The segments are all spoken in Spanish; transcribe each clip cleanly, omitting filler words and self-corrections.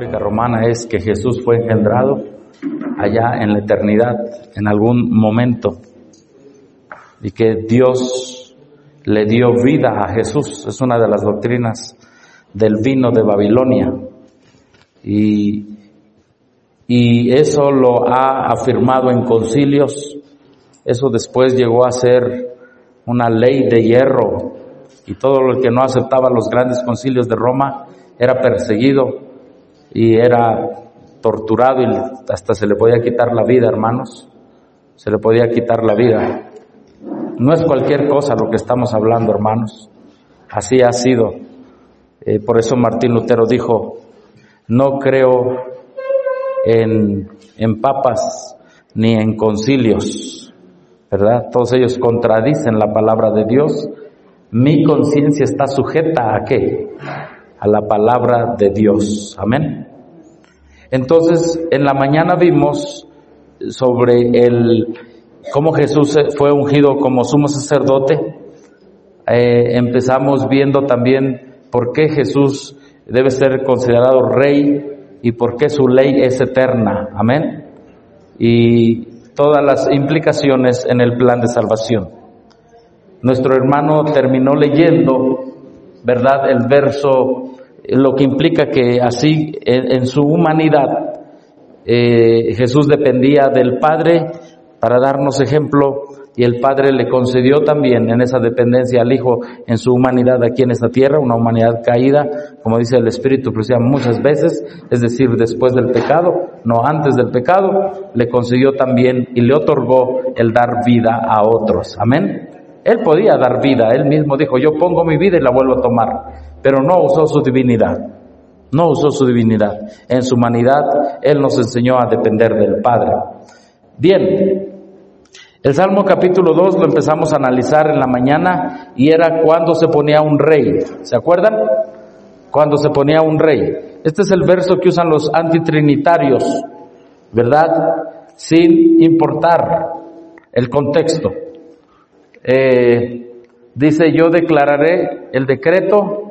católica romana es que Jesús fue engendrado allá en la eternidad, en algún momento, y que Dios le dio vida a Jesús. Es una de las doctrinas del vino de Babilonia, y eso lo ha afirmado en concilios. Eso después llegó a ser una ley de hierro, y todo el que no aceptaba los grandes concilios de Roma era perseguido y era torturado, y hasta se le podía quitar la vida, hermanos. Se le podía quitar la vida. No es cualquier cosa lo que estamos hablando, hermanos. Así ha sido. Por eso Martín Lutero dijo: no creo en papas ni en concilios, ¿verdad? Todos ellos contradicen la palabra de Dios. Mi conciencia está sujeta ¿a qué? A la palabra de Dios. Amén. Entonces, en la mañana vimos sobre cómo Jesús fue ungido como sumo sacerdote. Empezamos viendo también por qué Jesús debe ser considerado rey y por qué su ley es eterna. Amén. Y todas las implicaciones en el plan de salvación. Nuestro hermano terminó leyendo, ¿verdad?, el verso, lo que implica que así en su humanidad Jesús dependía del Padre para darnos ejemplo, y el Padre le concedió también en esa dependencia al Hijo en su humanidad aquí en esta tierra, una humanidad caída, como dice el Espíritu muchas veces, es decir, después del pecado, no antes del pecado. Le concedió también y le otorgó el dar vida a otros. Amén. Él podía dar vida, él mismo dijo: yo pongo mi vida y la vuelvo a tomar, pero no usó su divinidad. No usó su divinidad. En su humanidad, él nos enseñó a depender del Padre. Bien. El Salmo capítulo 2 lo empezamos a analizar en la mañana, y era cuando se ponía un rey. ¿Se acuerdan? Cuando se ponía un rey. Este es el verso que usan los antitrinitarios, ¿verdad? Sin importar el contexto. Dice: yo declararé el decreto,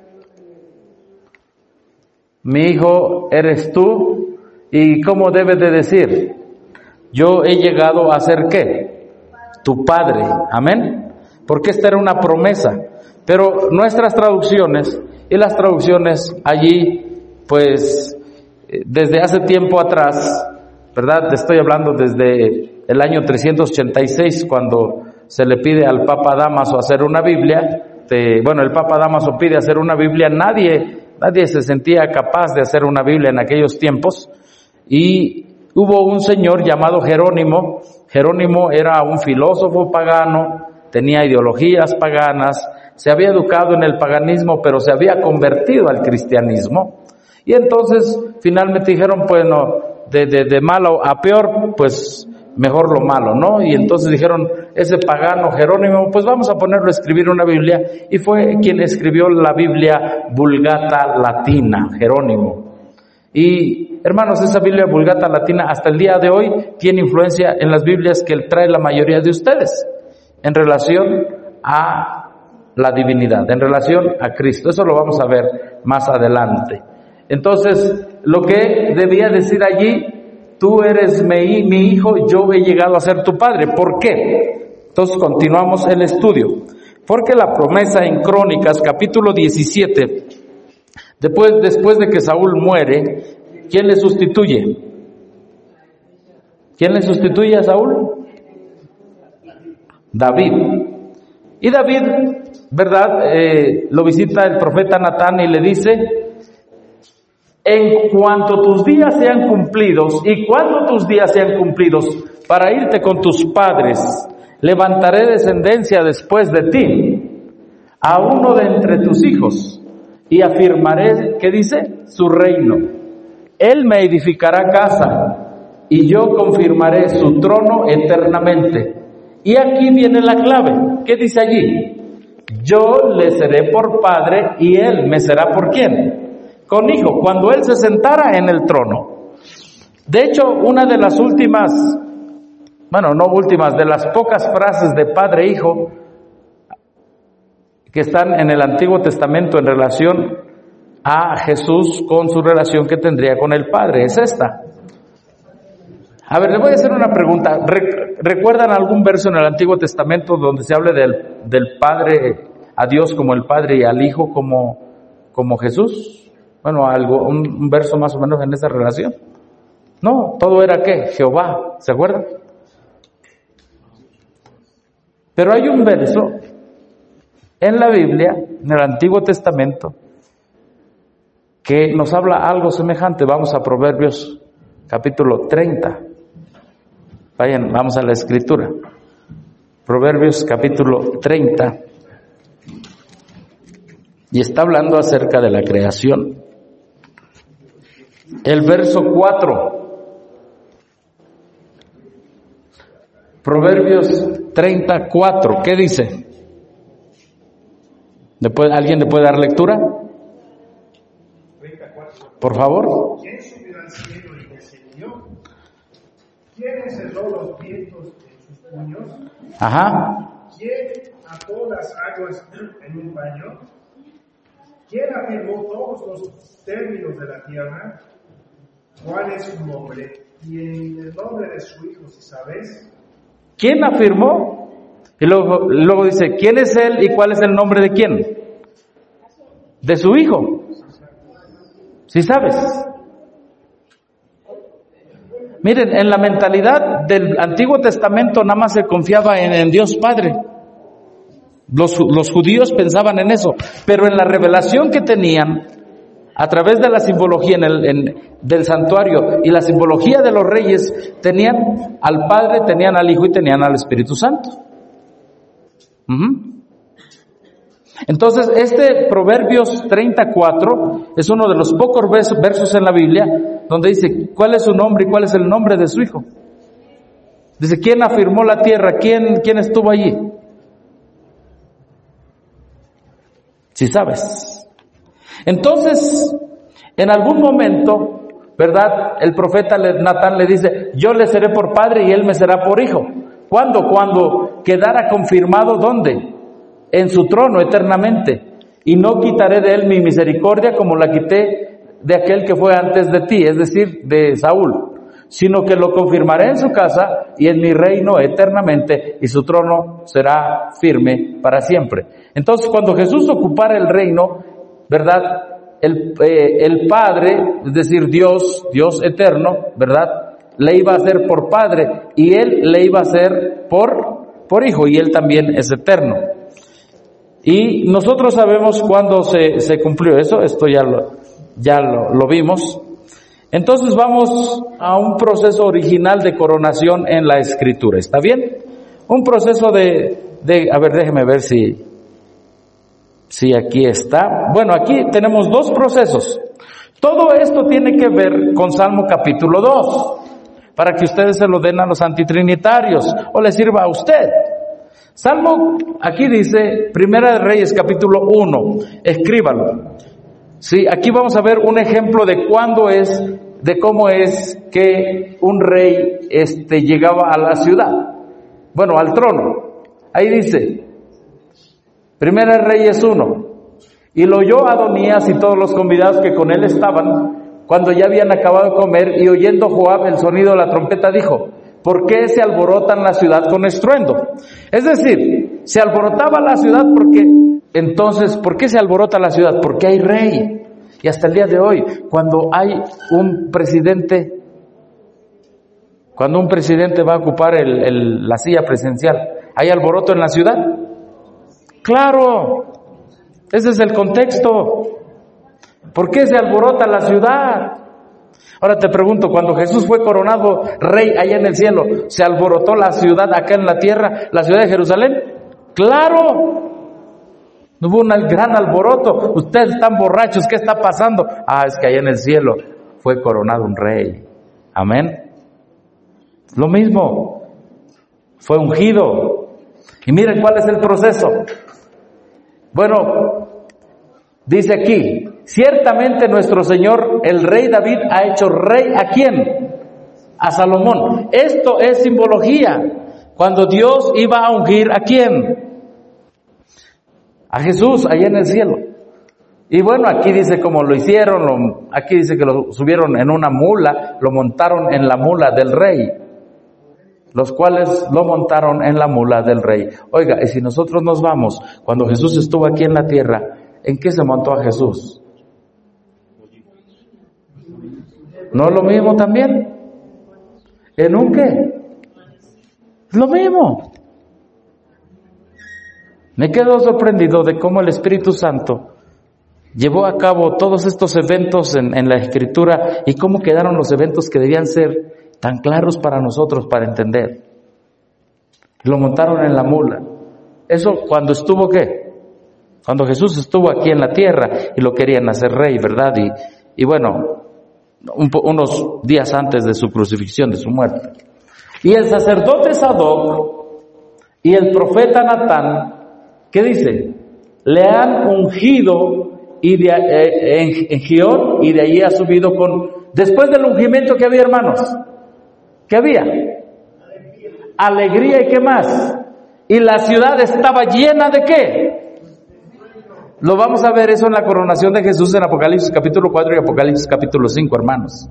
mi hijo eres tú. ¿Y cómo debe de decir? Yo he llegado a ser ¿qué? Tu padre. Amén. Porque esta era una promesa. Pero nuestras traducciones y las traducciones allí, pues desde hace tiempo atrás, ¿verdad? Te estoy hablando desde el año 386, cuando se le pide al Papa Dámaso hacer una Biblia. El Papa Dámaso pide hacer una Biblia. Nadie se sentía capaz de hacer una Biblia en aquellos tiempos. Y hubo un señor llamado Jerónimo. Jerónimo era un filósofo pagano, tenía ideologías paganas, se había educado en el paganismo, pero se había convertido al cristianismo. Y entonces finalmente dijeron: pues no, de malo a peor, pues mejor lo malo, ¿no? Y entonces dijeron: ese pagano Jerónimo, pues vamos a ponerlo a escribir una Biblia. Y fue quien escribió la Biblia Vulgata Latina, Jerónimo. Y hermanos, esa Biblia Vulgata Latina hasta el día de hoy tiene influencia en las Biblias que trae la mayoría de ustedes en relación a la divinidad, en relación a Cristo. Eso lo vamos a ver más adelante. Entonces, lo que debía decir allí: tú eres mi hijo, yo he llegado a ser tu padre. ¿Por qué? Entonces continuamos el estudio. Porque la promesa en Crónicas capítulo 17, después de que Saúl muere, ¿quién le sustituye? ¿Quién le sustituye a Saúl? David. Y David, ¿verdad? Lo visita el profeta Natán y le dice: en cuanto tus días sean cumplidos, y cuando tus días sean cumplidos para irte con tus padres, levantaré descendencia después de ti, a uno de entre tus hijos, y afirmaré, ¿qué dice? Su reino. Él me edificará casa, y yo confirmaré su trono eternamente. Y aquí viene la clave. ¿Qué dice allí? Yo le seré por padre, y él me será por ¿quién? Con hijo, cuando él se sentara en el trono. De hecho, una de las últimas, de las pocas frases de padre e hijo que están en el Antiguo Testamento en relación a Jesús con su relación que tendría con el Padre. Es esta. A ver, le voy a hacer una pregunta. ¿Recuerdan algún verso en el Antiguo Testamento donde se hable del Padre, a Dios como el Padre y al Hijo como Jesús? Bueno, un verso más o menos en esa relación. No, todo era ¿qué? Jehová, ¿se acuerdan? Pero hay un verso en la Biblia, en el Antiguo Testamento, que nos habla algo semejante. Vamos a Proverbios capítulo 30. Vayan, vamos a la Escritura. Proverbios capítulo 30. Y está hablando acerca de la creación. El verso 4. Proverbios 34. ¿Qué dice? ¿Alguien le puede dar lectura? Por favor. ¿Quién subió al cielo y descendió? ¿Quién encerró los vientos en sus puños? Ajá. ¿Quién ató las aguas en un paño? ¿Quién afirmó todos los términos de la tierra? ¿Cuál es su nombre? Y en el nombre de su hijo, si sabes. ¿Quién afirmó? Y luego dice, ¿quién es él y cuál es el nombre de quién? De su hijo. ¿Sí sabes? Miren, en la mentalidad del Antiguo Testamento nada más se confiaba en Dios Padre. Los judíos pensaban en eso, pero en la revelación que tenían a través de la simbología del santuario y la simbología de los reyes, tenían al Padre, tenían al Hijo y tenían al Espíritu Santo. Entonces, este Proverbios 34 es uno de los pocos versos en la Biblia donde dice cuál es su nombre y cuál es el nombre de su Hijo. Dice, ¿quién afirmó la tierra? ¿Quién estuvo allí? Si sabes. Entonces, en algún momento, ¿verdad? El profeta Natán le dice, yo le seré por padre y él me será por hijo. ¿Cuándo? Cuando quedara confirmado, ¿dónde? En su trono eternamente. Y no quitaré de él mi misericordia como la quité de aquel que fue antes de ti, es decir, de Saúl, sino que lo confirmaré en su casa y en mi reino eternamente, y su trono será firme para siempre. Entonces, cuando Jesús ocupara el reino, ¿verdad? El Padre, es decir, Dios eterno, ¿verdad? Le iba a ser por Padre y Él le iba a ser por Hijo, y Él también es eterno. Y nosotros sabemos cuándo se cumplió eso, esto ya lo vimos. Entonces vamos a un proceso original de coronación en la Escritura, ¿está bien? Un proceso a ver, déjeme ver si aquí está. Bueno, aquí tenemos dos procesos. Todo esto tiene que ver con Salmo capítulo 2, para que ustedes se lo den a los antitrinitarios, o les sirva a usted. Salmo, aquí dice, Primera de Reyes capítulo 1, escríbalo. Sí, aquí vamos a ver un ejemplo de cómo es que un rey llegaba a la ciudad, bueno, al trono. Ahí dice, Primera de Reyes 1, y lo oyó Adonías y todos los convidados que con él estaban, cuando ya habían acabado de comer, y oyendo Joab el sonido de la trompeta dijo, ¿por qué se alborotan la ciudad con estruendo? Es decir, se alborotaba la ciudad entonces, ¿por qué se alborota la ciudad? Porque hay rey. Y hasta el día de hoy, cuando un presidente va a ocupar la silla presidencial, ¿hay alboroto en la ciudad? Claro, ese es el contexto. ¿Por qué se alborota la ciudad? Ahora te pregunto, cuando Jesús fue coronado rey allá en el cielo, ¿se alborotó la ciudad acá en la tierra, la ciudad de Jerusalén? ¡Claro! No hubo un gran alboroto. Ustedes están borrachos, ¿qué está pasando? Es que allá en el cielo fue coronado un rey. Amén. Lo mismo, fue ungido. Y miren cuál es el proceso. Bueno, dice aquí, ciertamente nuestro Señor, el rey David, ha hecho rey ¿a quién? A Salomón. Esto es simbología. Cuando Dios iba a ungir ¿a quién? A Jesús, allá en el cielo. Y bueno, aquí dice cómo lo hicieron, aquí dice que lo subieron en una mula, lo montaron en la mula del rey, los cuales lo montaron en la mula del rey. Oiga, y si nosotros nos vamos, cuando Jesús estuvo aquí en la tierra, ¿en qué se montó a Jesús? ¿No es lo mismo también? ¿En un qué? Es lo mismo. Me quedo sorprendido de cómo el Espíritu Santo llevó a cabo todos estos eventos en la Escritura y cómo quedaron los eventos que debían ser tan claros para nosotros para entender. Lo montaron en la mula. Eso cuando estuvo ¿qué? Cuando Jesús estuvo aquí en la tierra y lo querían hacer rey, ¿verdad? Y bueno, unos días antes de su crucifixión, de su muerte. Y el sacerdote Sadoc y el profeta Natán, ¿qué dice? Le han ungido en Gión, y de allí ha subido después del ungimiento que había, hermanos, ¿qué había? Alegría. ¿Y qué más? Y la ciudad estaba llena ¿de qué? Lo vamos a ver eso en la coronación de Jesús en Apocalipsis capítulo 4 y Apocalipsis capítulo 5, hermanos.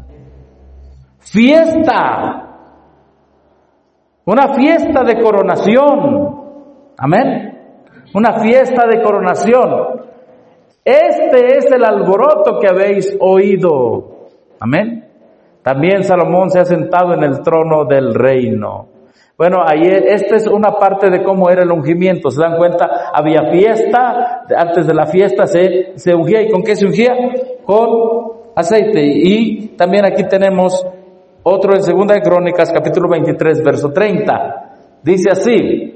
Fiesta. Una fiesta de coronación. Amén. Una fiesta de coronación. Este es el alboroto que habéis oído. Amén. También Salomón se ha sentado en el trono del reino. Bueno, ahí esta es una parte de cómo era el ungimiento. ¿Se dan cuenta? Había fiesta, antes de la fiesta se ungía. ¿Y con qué se ungía? Con aceite. Y también aquí tenemos otro en Segunda de Crónicas, capítulo 23, verso 30. Dice así: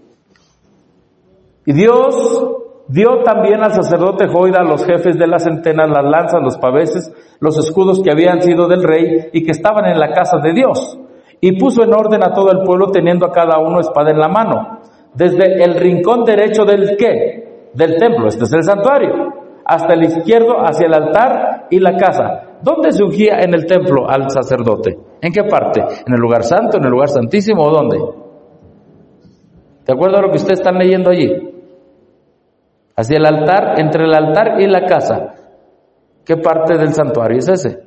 y Dios dio también al sacerdote Joiada, a los jefes de las centenas, las lanzas, los paveses, los escudos que habían sido del rey y que estaban en la casa de Dios. Y puso en orden a todo el pueblo, teniendo a cada uno espada en la mano, desde el rincón derecho del ¿qué? Del templo, este es el santuario, hasta el izquierdo, hacia el altar y la casa. ¿Dónde se ungía en el templo al sacerdote? ¿En qué parte? ¿En el lugar santo, en el lugar santísimo o dónde? ¿De acuerdo a lo que ustedes están leyendo allí? Hacia el altar, entre el altar y la casa. ¿Qué parte del santuario es ese?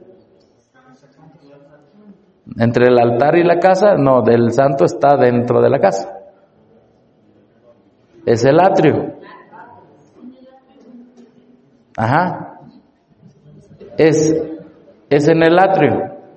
Entre el altar y la casa, no, del santo está dentro de la casa. Es el atrio. Ajá. Es en el atrio.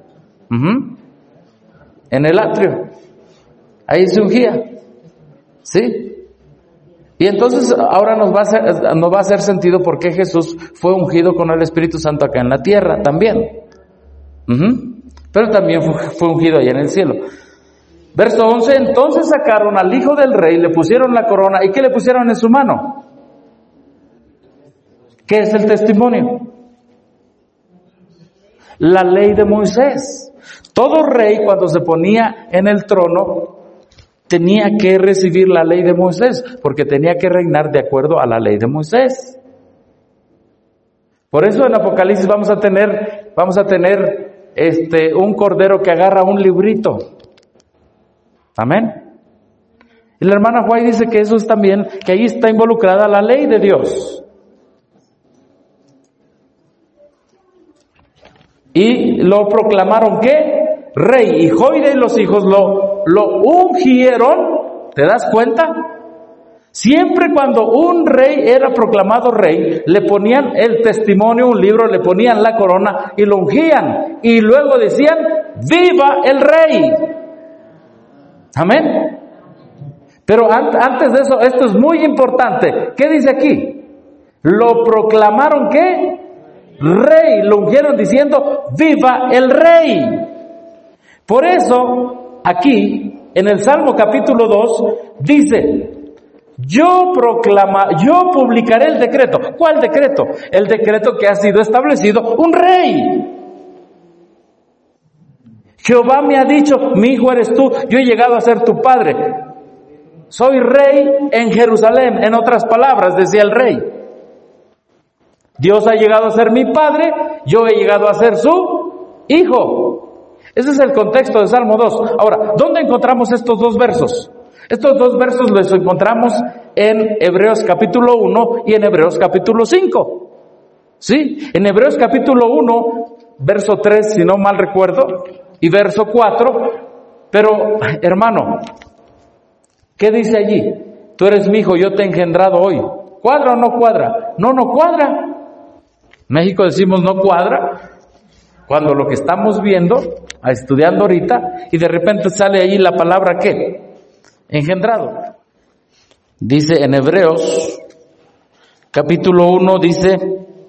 En el atrio. Ahí se ungía. ¿Sí? Y entonces ahora nos va a hacer sentido por qué Jesús fue ungido con el Espíritu Santo acá en la tierra también. Pero también fue ungido allá en el cielo. Verso 11, entonces sacaron al hijo del rey, le pusieron la corona. ¿Y qué le pusieron en su mano? ¿Qué es el testimonio? La ley de Moisés. Todo rey cuando se ponía en el trono tenía que recibir la ley de Moisés, porque tenía que reinar de acuerdo a la ley de Moisés. Por eso en Apocalipsis vamos a tener un cordero que agarra un librito. Amén. Y la hermana Juay dice que eso es también, que ahí está involucrada la ley de Dios. Y lo proclamaron ¿qué? Rey. Y Joiada y los hijos lo ungieron. ¿Te das cuenta? Siempre cuando un rey era proclamado rey, le ponían el testimonio, un libro, le ponían la corona y lo ungían. Y luego decían, ¡viva el rey! Amén. Pero antes de eso, esto es muy importante. ¿Qué dice aquí? Lo proclamaron ¿qué? Rey. Lo ungieron diciendo, ¡viva el rey! Por eso, aquí, en el Salmo capítulo 2, dice, yo publicaré el decreto. ¿Cuál decreto? El decreto que ha sido establecido un rey. Jehová me ha dicho, mi hijo eres tú, yo he llegado a ser tu padre. Soy rey en Jerusalén. En otras palabras, decía el rey. Dios ha llegado a ser mi padre, yo he llegado a ser su hijo. Ese es el contexto de Salmo 2. Ahora, ¿dónde encontramos estos dos versos? Estos dos versos los encontramos en Hebreos capítulo 1 y en Hebreos capítulo 5. ¿Sí? En Hebreos capítulo 1, verso 3, si no mal recuerdo, y verso 4, pero hermano, ¿qué dice allí? Tú eres mi hijo, yo te he engendrado hoy. ¿Cuadra o no cuadra? No, no cuadra. En México decimos no cuadra, cuando lo que estamos viendo, estudiando ahorita, y de repente sale allí la palabra ¿qué? Engendrado. Dice en Hebreos, capítulo 1, dice,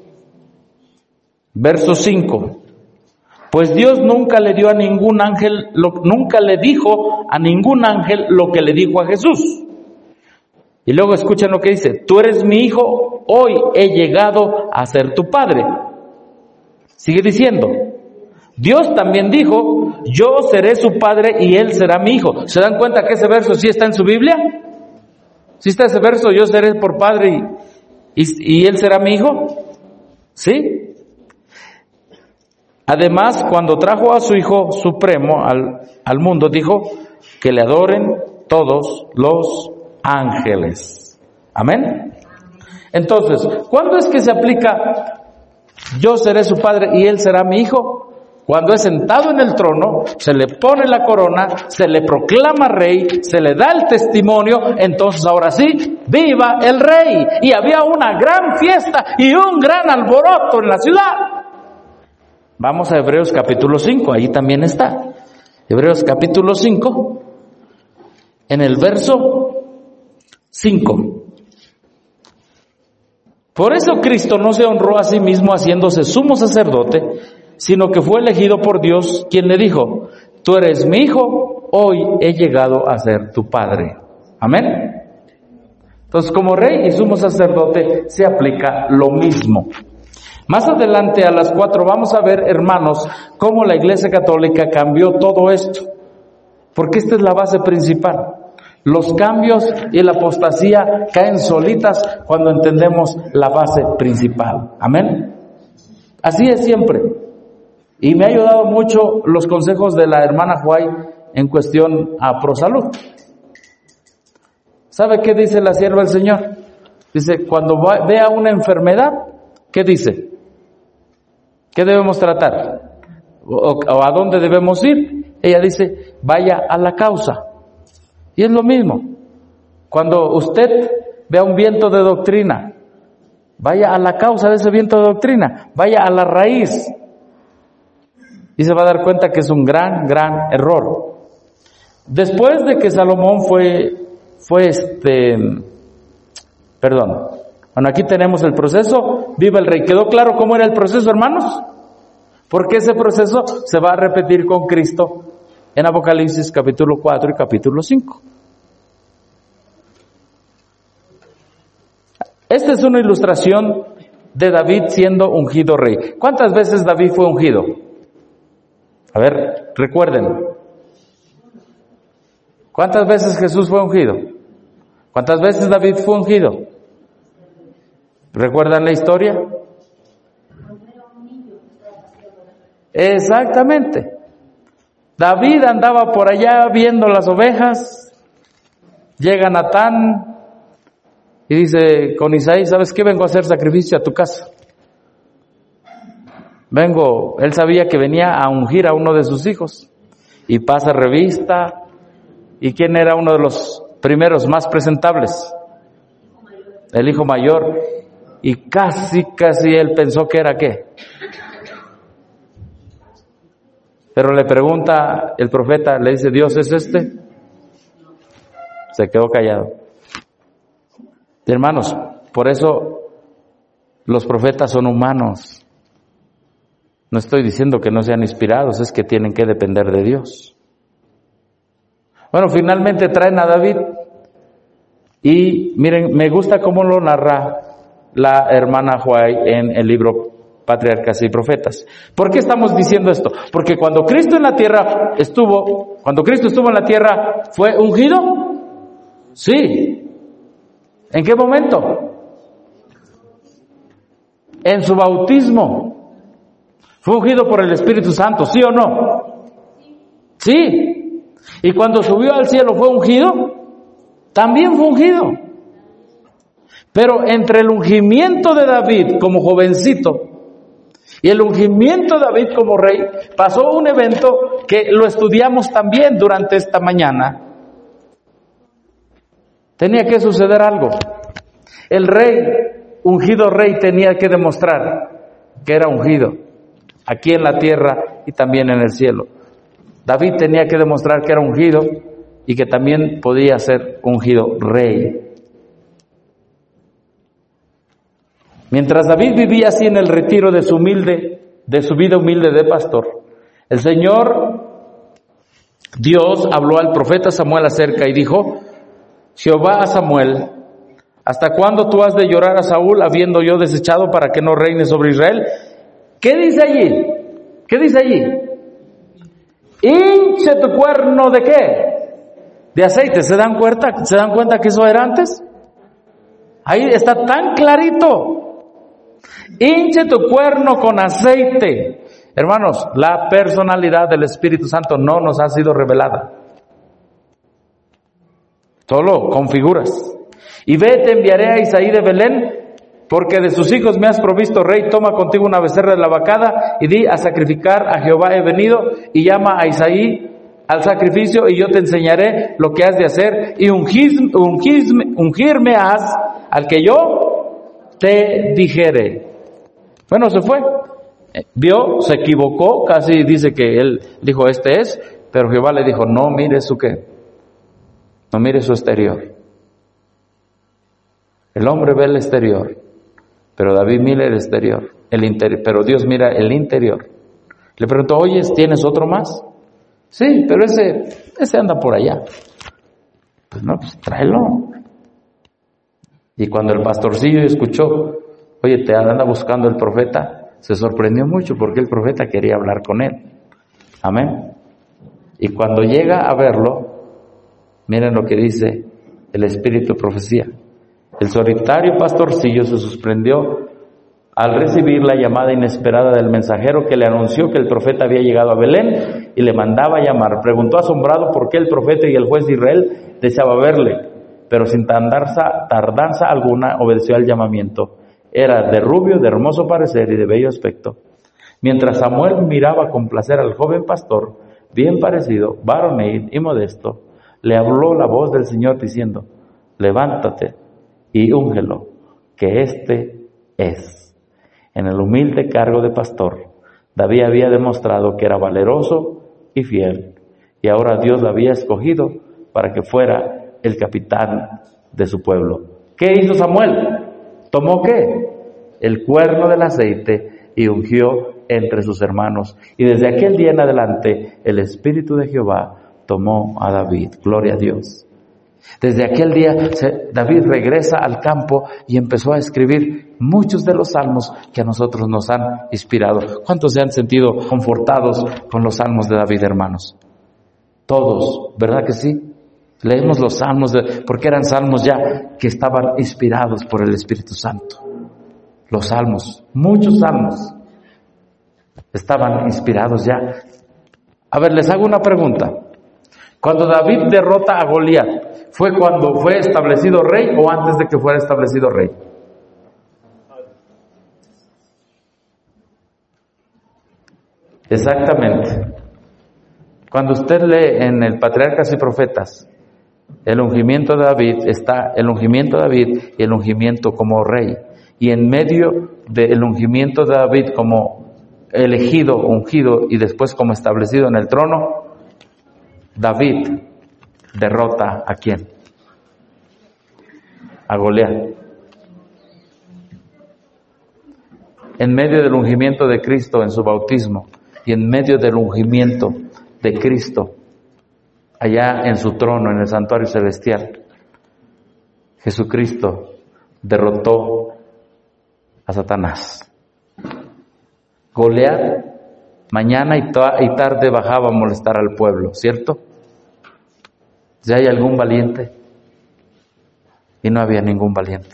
verso 5, pues Dios nunca le dio a ningún ángel, nunca le dijo a ningún ángel lo que le dijo a Jesús. Y luego escuchen lo que dice, tú eres mi hijo, hoy he llegado a ser tu padre. Sigue diciendo, Dios también dijo, yo seré su padre y él será mi hijo. ¿Se dan cuenta que ese verso sí está en su Biblia? ¿Sí está ese verso, yo seré por padre y él será mi hijo? ¿Sí? Además, cuando trajo a su Hijo Supremo al mundo, dijo que le adoren todos los ángeles. ¿Amén? Entonces, ¿cuándo es que se aplica yo seré su padre y él será mi hijo? Cuando es sentado en el trono, se le pone la corona, se le proclama rey, se le da el testimonio, entonces ahora sí, ¡viva el rey! Y había una gran fiesta y un gran alboroto en la ciudad. Vamos a Hebreos capítulo 5, ahí también está. Hebreos capítulo 5, en el verso 5. Por eso Cristo no se honró a sí mismo haciéndose sumo sacerdote, sino que fue elegido por Dios, quien le dijo, tú eres mi hijo, hoy he llegado a ser tu padre. Amén. Entonces, como rey y sumo sacerdote se aplica lo mismo. Más adelante a las 4 vamos a ver, hermanos, cómo la Iglesia Católica cambió todo esto. Porque esta es la base principal. Los cambios y la apostasía caen solitas cuando entendemos la base principal. Amén. Así es siempre. Y me ha ayudado mucho los consejos de la hermana Huay en cuestión a ProSalud. ¿Sabe qué dice la sierva del Señor? Dice, cuando vea una enfermedad, ¿qué dice? ¿Qué debemos tratar? ¿O a dónde debemos ir? Ella dice, vaya a la causa. Y es lo mismo. Cuando usted vea un viento de doctrina, vaya a la causa de ese viento de doctrina, vaya a la raíz. Y se va a dar cuenta que es un gran error. Después de que Salomón bueno, aquí tenemos el proceso, viva el rey. ¿Quedó claro cómo era el proceso, hermanos? Porque ese proceso se va a repetir con Cristo en Apocalipsis capítulo 4 y capítulo 5. Esta es una ilustración de David siendo ungido rey. ¿Cuántas veces David fue ungido? A ver, recuerden. ¿Cuántas veces Jesús fue ungido? ¿Cuántas veces David fue ungido? ¿Recuerdan la historia? Exactamente. David andaba por allá viendo las ovejas. Llega Natán y dice con Isaí, ¿sabes qué? Vengo a hacer sacrificio a tu casa. Él sabía que venía a ungir a uno de sus hijos. Y pasa revista. ¿Y quién era uno de los primeros más presentables? El hijo mayor. Y casi él pensó que era ¿qué? Pero le pregunta el profeta, le dice, ¿Dios es este? Se quedó callado. Y hermanos, por eso los profetas son humanos. No estoy diciendo que no sean inspirados, es que tienen que depender de Dios. Bueno, finalmente traen a David y miren, me gusta cómo lo narra la hermana Huay en el libro Patriarcas y Profetas. ¿Por qué estamos diciendo esto? Porque cuando Cristo en la tierra estuvo en la tierra, ¿fue ungido? Sí. ¿En qué momento? En su bautismo. ¿Fue ungido por el Espíritu Santo, sí o no? Sí. ¿Y cuando subió al cielo fue ungido? También fue ungido. Pero entre el ungimiento de David como jovencito y el ungimiento de David como rey, pasó un evento que lo estudiamos también durante esta mañana. Tenía que suceder algo. El rey, ungido rey, tenía que demostrar que era ungido, aquí en la tierra y también en el cielo. David tenía que demostrar que era ungido y que también podía ser ungido rey. Mientras David vivía así en el retiro de su vida humilde de pastor, el Señor Dios habló al profeta Samuel acerca y dijo: Jehová a Samuel, ¿hasta cuándo tú has de llorar a Saúl, habiendo yo desechado para que no reine sobre Israel? ¿Qué dice allí? ¿Qué dice allí? Hinche tu cuerno ¿de qué? De aceite. ¿Se dan cuenta que eso era antes? Ahí está tan clarito. Hinche tu cuerno con aceite. Hermanos, la personalidad del Espíritu Santo no nos ha sido revelada. Solo con figuras. Y ve, te enviaré a Isaí de Belén, porque de sus hijos me has provisto rey. Toma contigo una becerra de la vacada y di: a sacrificar a Jehová he venido. Y llama a Isaí al sacrificio, y yo te enseñaré lo que has de hacer. Y ungirme has al que yo te dijere. Bueno, se fue. Vio, se equivocó, casi dice que él dijo: este es. Pero Jehová le dijo: no mire su qué. No mire su exterior. El hombre ve el exterior, pero David mira el exterior, el interior, pero Dios mira el interior. Le preguntó: oye, ¿tienes otro más? Sí, pero ese anda por allá. Pues no, pues tráelo. Y cuando el pastorcillo escuchó: oye, te anda buscando el profeta, se sorprendió mucho porque el profeta quería hablar con él. Amén. Y cuando llega a verlo, miren lo que dice el espíritu de profecía. El solitario pastorcillo se sorprendió al recibir la llamada inesperada del mensajero que le anunció que el profeta había llegado a Belén y le mandaba llamar. Preguntó asombrado por qué el profeta y el juez de Israel deseaba verle, pero sin tardanza alguna obedeció al llamamiento. Era de rubio, de hermoso parecer y de bello aspecto. Mientras Samuel miraba con placer al joven pastor, bien parecido, varonil y modesto, le habló la voz del Señor diciendo: levántate y úngelo, que este es. En el humilde cargo de pastor, David había demostrado que era valeroso y fiel, y ahora Dios lo había escogido para que fuera el capitán de su pueblo. ¿Qué hizo Samuel? ¿Tomó qué? El cuerno del aceite y ungió entre sus hermanos. Y desde aquel día en adelante, el Espíritu de Jehová tomó a David. Gloria a Dios. Desde aquel día David regresa al campo y empezó a escribir muchos de los salmos que a nosotros nos han inspirado. ¿Cuántos se han sentido confortados con los salmos de David, hermanos? Todos, ¿verdad que sí? Leemos los salmos porque eran salmos ya que estaban inspirados por el Espíritu Santo. Los salmos, muchos salmos estaban inspirados ya. A ver, les hago una pregunta. Cuando David derrota a Goliat, ¿fue cuando fue establecido rey o antes de que fuera establecido rey? Exactamente. Cuando usted lee en el Patriarcas y Profetas, el ungimiento de David, está el ungimiento de David y el ungimiento como rey. Y en medio del ungimiento de David como elegido, ungido y después como establecido en el trono, David derrota ¿a quién? A Goliat. En medio del ungimiento de Cristo en su bautismo y en medio del ungimiento de Cristo allá en su trono, en el santuario celestial, Jesucristo derrotó a Satanás. Goliat mañana y tarde bajaba a molestar al pueblo, ¿cierto? ¿Ya hay algún valiente? Y no había ningún valiente.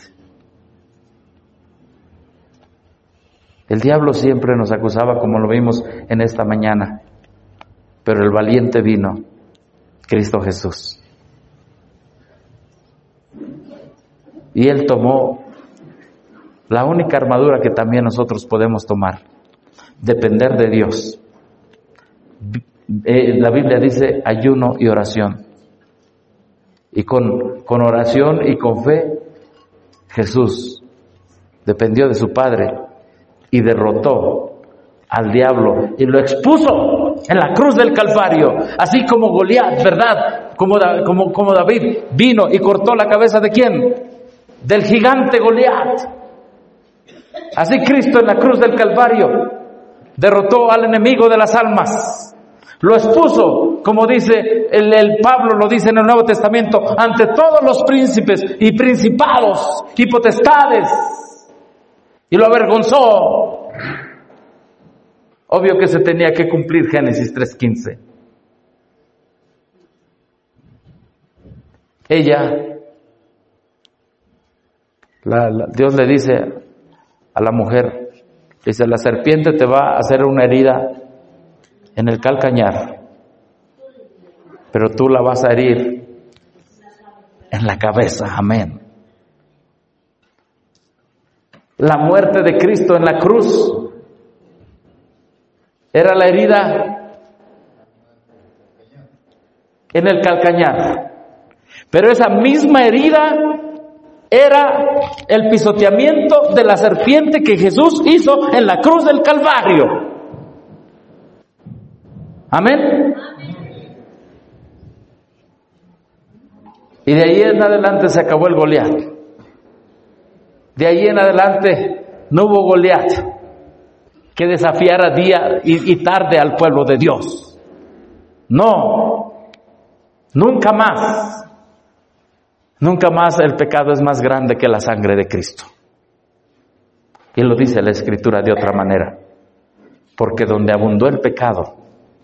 El diablo siempre nos acusaba, como lo vimos en esta mañana, pero el valiente vino, Cristo Jesús. Y Él tomó La única armadura que también nosotros podemos tomar, depender de Dios. La Biblia dice ayuno y oración. Y con oración y con fe, Jesús dependió de su Padre y derrotó al diablo y lo expuso en la cruz del Calvario, así como Goliat, ¿verdad? Como David vino y cortó la cabeza ¿de quién? Del gigante Goliat. Así Cristo en la cruz del Calvario derrotó al enemigo de las almas. Lo expuso, como dice el Pablo, lo dice en el Nuevo Testamento, ante todos los príncipes y principados y potestades. Y lo avergonzó. Obvio que se tenía que cumplir Génesis 3:15. Dios le dice a la mujer, dice, la serpiente te va a hacer una herida en el calcañar, pero tú la vas a herir en la cabeza. Amén. La muerte de Cristo en la cruz era la herida en el calcañar, pero esa misma herida era el pisoteamiento de la serpiente que Jesús hizo en la cruz del Calvario. Amén. Y de ahí en adelante se acabó el Goliat. De ahí en adelante no hubo Goliat que desafiara día y tarde al pueblo de Dios. No, nunca más. Nunca más el pecado es más grande que la sangre de Cristo. Y lo dice la Escritura de otra manera. Porque donde abundó el pecado,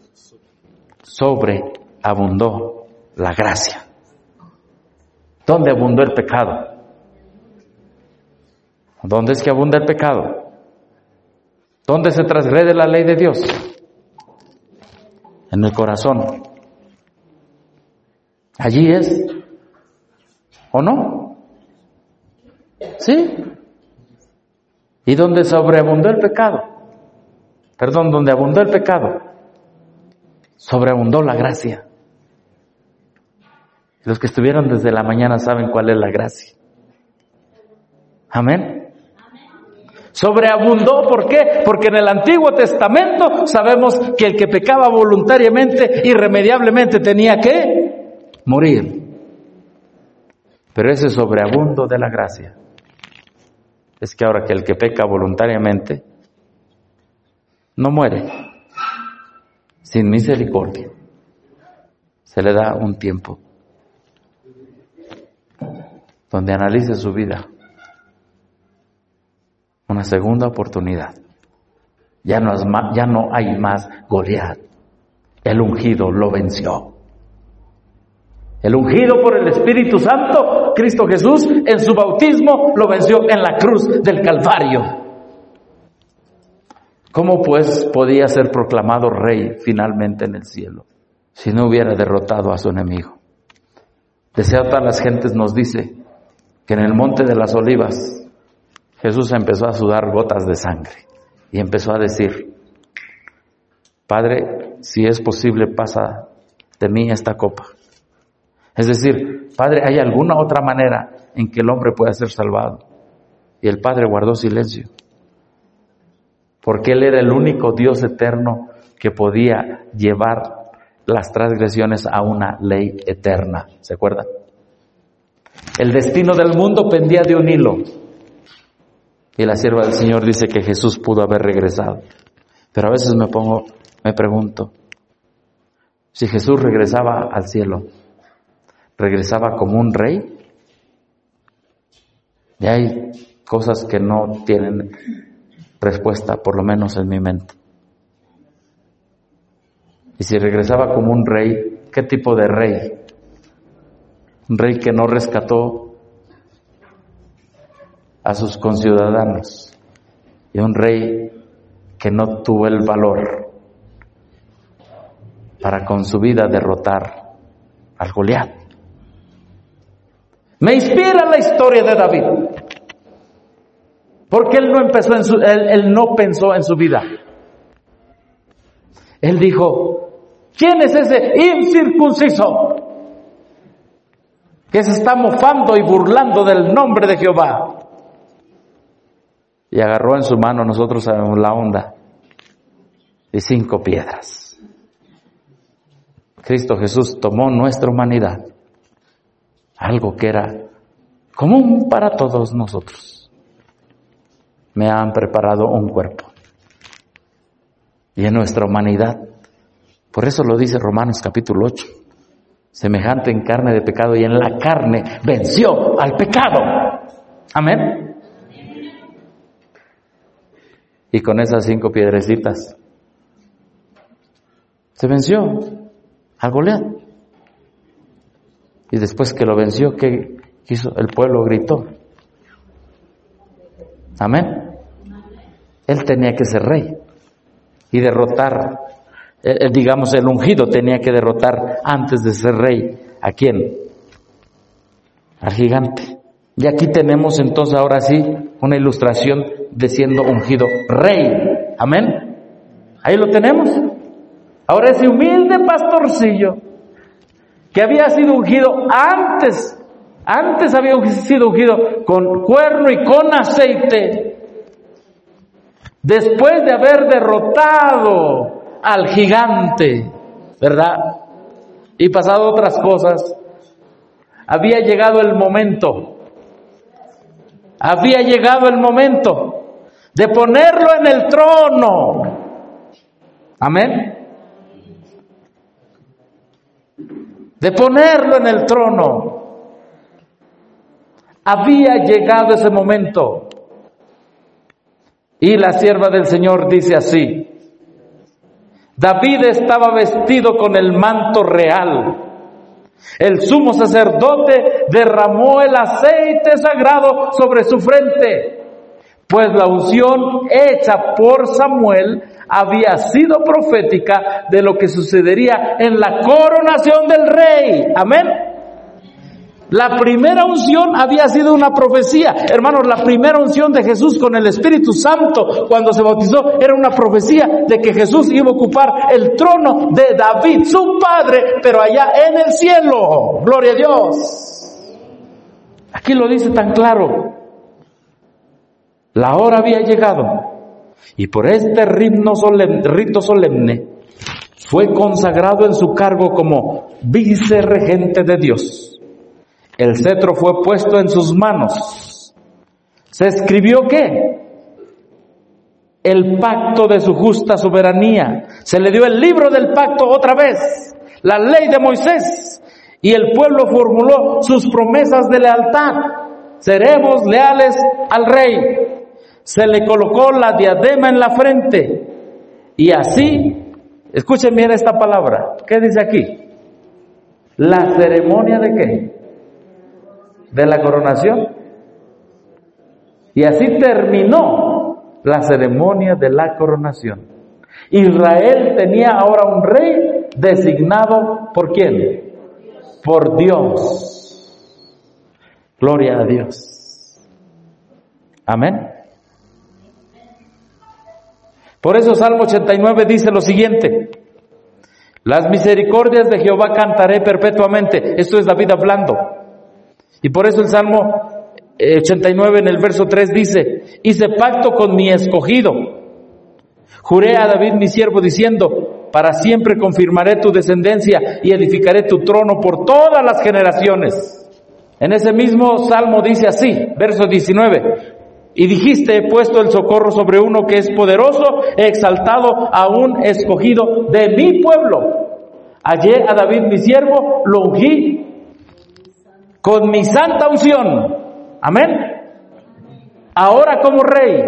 sobreabundó la gracia. ¿Dónde abundó el pecado? ¿Dónde es que abunda el pecado? ¿Dónde se transgrede la ley de Dios? En el corazón. Allí es. ¿O no? ¿Sí? ¿Y dónde sobreabundó el pecado? Perdón, donde abundó el pecado, sobreabundó la gracia. Los que estuvieron desde la mañana saben cuál es la gracia. Amén. Sobreabundó, ¿por qué? Porque en el Antiguo Testamento sabemos que el que pecaba voluntariamente, irremediablemente tenía que morir. Pero ese sobreabundo de la gracia es que ahora que el que peca voluntariamente no muere sin misericordia, se le da un tiempo donde analice su vida, una segunda oportunidad. Ya no hay más Goliat. El ungido lo venció. El ungido por el Espíritu Santo, Cristo Jesús, en su bautismo lo venció en la cruz del Calvario. ¿Cómo pues podía ser proclamado rey finalmente en el cielo si no hubiera derrotado a su enemigo? Deseado a las gentes nos dice que en el monte de las olivas Jesús empezó a sudar gotas de sangre y empezó a decir, Padre, si es posible, pasa de mí esta copa. Es decir, Padre, ¿hay alguna otra manera en que el hombre pueda ser salvado? Y el Padre guardó silencio, porque Él era el único Dios eterno que podía llevar las transgresiones a una ley eterna. ¿Se acuerdan? El destino del mundo pendía de un hilo. Y la sierva del Señor dice que Jesús pudo haber regresado. Pero a veces me pregunto, si Jesús regresaba al cielo, ¿regresaba como un rey? Y hay cosas que no tienen respuesta, por lo menos en mi mente. Y si regresaba como un rey, ¿qué tipo de rey? Un rey que no rescató a sus conciudadanos, y un rey que no tuvo el valor para con su vida derrotar al Goliat. Me inspira la historia de David. Porque él no pensó en su vida. Él dijo, ¿quién es ese incircunciso que se está mofando y burlando del nombre de Jehová? Y agarró en su mano, nosotros sabemos la onda, y 5 piedras. Cristo Jesús tomó nuestra humanidad, algo que era común para todos nosotros. Me han preparado un cuerpo. Y en nuestra humanidad, por eso lo dice Romanos capítulo 8, semejante en carne de pecado, y en la carne venció al pecado. Amén. Y con esas 5 piedrecitas se venció a Goliat. Y después que lo venció, ¿qué hizo? El pueblo gritó. Amén. Él tenía que ser rey y derrotar, digamos, el ungido tenía que derrotar antes de ser rey. ¿A quién? Al gigante. Y aquí tenemos entonces ahora sí una ilustración de siendo ungido rey. Amén. Ahí lo tenemos. Ahora ese humilde pastorcillo que había sido ungido antes había sido ungido con cuerno y con aceite, después de haber derrotado al gigante, ¿verdad? Y pasado otras cosas, había llegado el momento de ponerlo en el trono. Amén. De ponerlo en el trono. Había llegado ese momento. Y la sierva del Señor dice así: David estaba vestido con el manto real. El sumo sacerdote derramó el aceite sagrado sobre su frente, pues la unción hecha por Samuel había sido profética de lo que sucedería en la coronación del rey. Amén. La primera unción había sido una profecía. Hermanos, la primera unción de Jesús con el Espíritu Santo cuando se bautizó era una profecía de que Jesús iba a ocupar el trono de David, su padre, pero allá en el cielo. Gloria a Dios. Aquí lo dice tan claro. La hora había llegado y por este rito solemne fue consagrado en su cargo como vicerregente de Dios. El cetro fue puesto en sus manos. Se escribió ¿qué? El pacto de su justa soberanía. Se le dio el libro del pacto otra vez, la ley de Moisés, y el pueblo formuló sus promesas de lealtad. Seremos leales al rey. Se le colocó la diadema en la frente. Y así, escuchen bien esta palabra. ¿Qué dice aquí? La ceremonia de ¿qué? De la coronación. Y así terminó la ceremonia de la coronación. Israel tenía ahora un rey designado ¿por quién? Por Dios. Gloria a Dios. Amén. Por eso Salmo 89 dice lo siguiente: las misericordias de Jehová cantaré perpetuamente. Esto es David hablando. Y por eso el Salmo 89 en el verso 3 dice: hice pacto con mi escogido. Juré a David mi siervo diciendo: para siempre confirmaré tu descendencia y edificaré tu trono por todas las generaciones. En ese mismo Salmo dice así, verso 19: y dijiste, he puesto el socorro sobre uno que es poderoso, he exaltado a un escogido de mi pueblo. Hallé a David mi siervo, lo ungí con mi santa unción. Amén. Ahora como rey.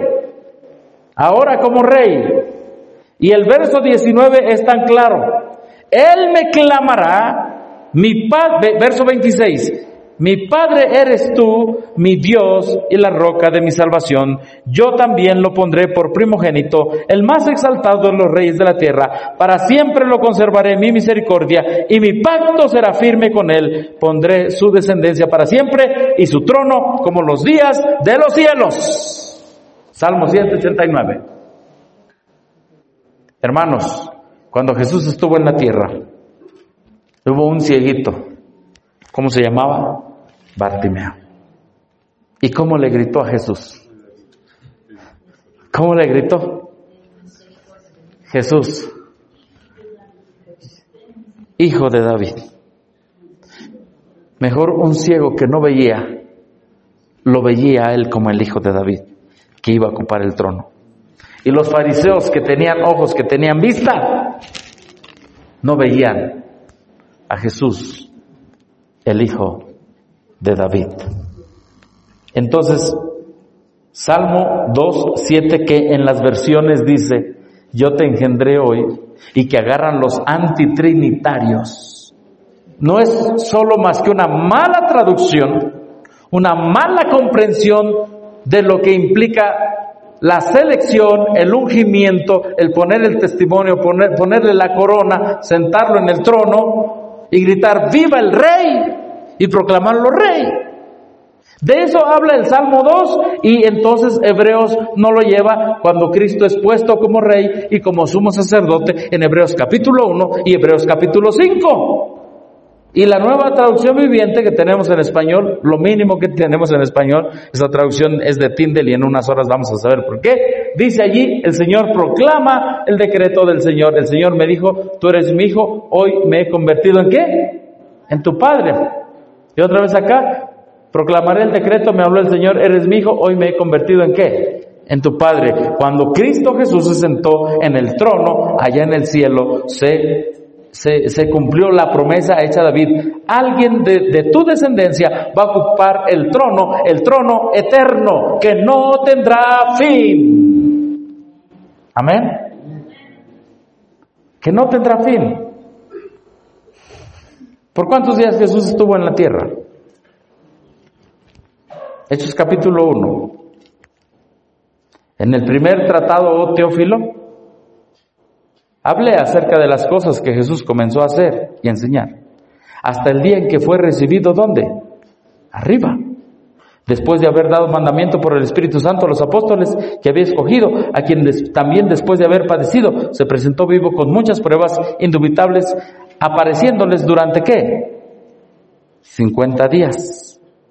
Y el verso 19 es tan claro: él me clamará, mi padre, verso 26, mi Padre eres tú, mi Dios y la roca de mi salvación. Yo también lo pondré por primogénito, el más exaltado de los reyes de la tierra. Para siempre lo conservaré mi misericordia y mi pacto será firme con él. Pondré su descendencia para siempre y su trono como los días de los cielos. Salmo 189. Hermanos, cuando Jesús estuvo en la tierra, hubo un cieguito. ¿Cómo se llamaba? Bartimeo. ¿Y cómo le gritó a Jesús? ¿Cómo le gritó? Jesús, Hijo de David. Mejor un ciego que no veía, lo veía a él como el Hijo de David, que iba a ocupar el trono. Y los fariseos que tenían ojos, que tenían vista, no veían a Jesús, el Hijo de David. Entonces, Salmo 2:7, que en las versiones dice, yo te engendré hoy, y que agarran los antitrinitarios, no es solo más que una mala traducción, una mala comprensión de lo que implica la selección, el ungimiento, el poner el testimonio, ponerle la corona, sentarlo en el trono y gritar ¡viva el rey! Y proclamarlo rey. De eso habla el Salmo 2, y entonces Hebreos no lo lleva cuando Cristo es puesto como rey y como sumo sacerdote en Hebreos capítulo 1 y Hebreos capítulo 5. Y la Nueva Traducción Viviente que tenemos en español, lo mínimo que tenemos en español, esa traducción es de Tyndale y en unas horas vamos a saber por qué. Dice allí, el Señor proclama el decreto del Señor. El Señor me dijo, tú eres mi hijo, hoy me he convertido ¿en qué? En tu padre. Y otra vez acá, proclamaré el decreto, me habló el Señor, eres mi hijo, hoy me he convertido ¿en qué? En tu padre. Cuando Cristo Jesús se sentó en el trono, allá en el cielo, se cumplió la promesa hecha a David. Alguien de tu descendencia va a ocupar el trono eterno, que no tendrá fin. Amén. Que no tendrá fin. ¿Por cuántos días Jesús estuvo en la tierra? Hechos capítulo 1. En el primer tratado, oh Teófilo, hablé acerca de las cosas que Jesús comenzó a hacer y enseñar, hasta el día en que fue recibido, ¿dónde? Arriba. Después de haber dado mandamiento por el Espíritu Santo a los apóstoles que había escogido, a quienes también después de haber padecido, se presentó vivo con muchas pruebas indubitables, apareciéndoles durante ¿qué? 50 días.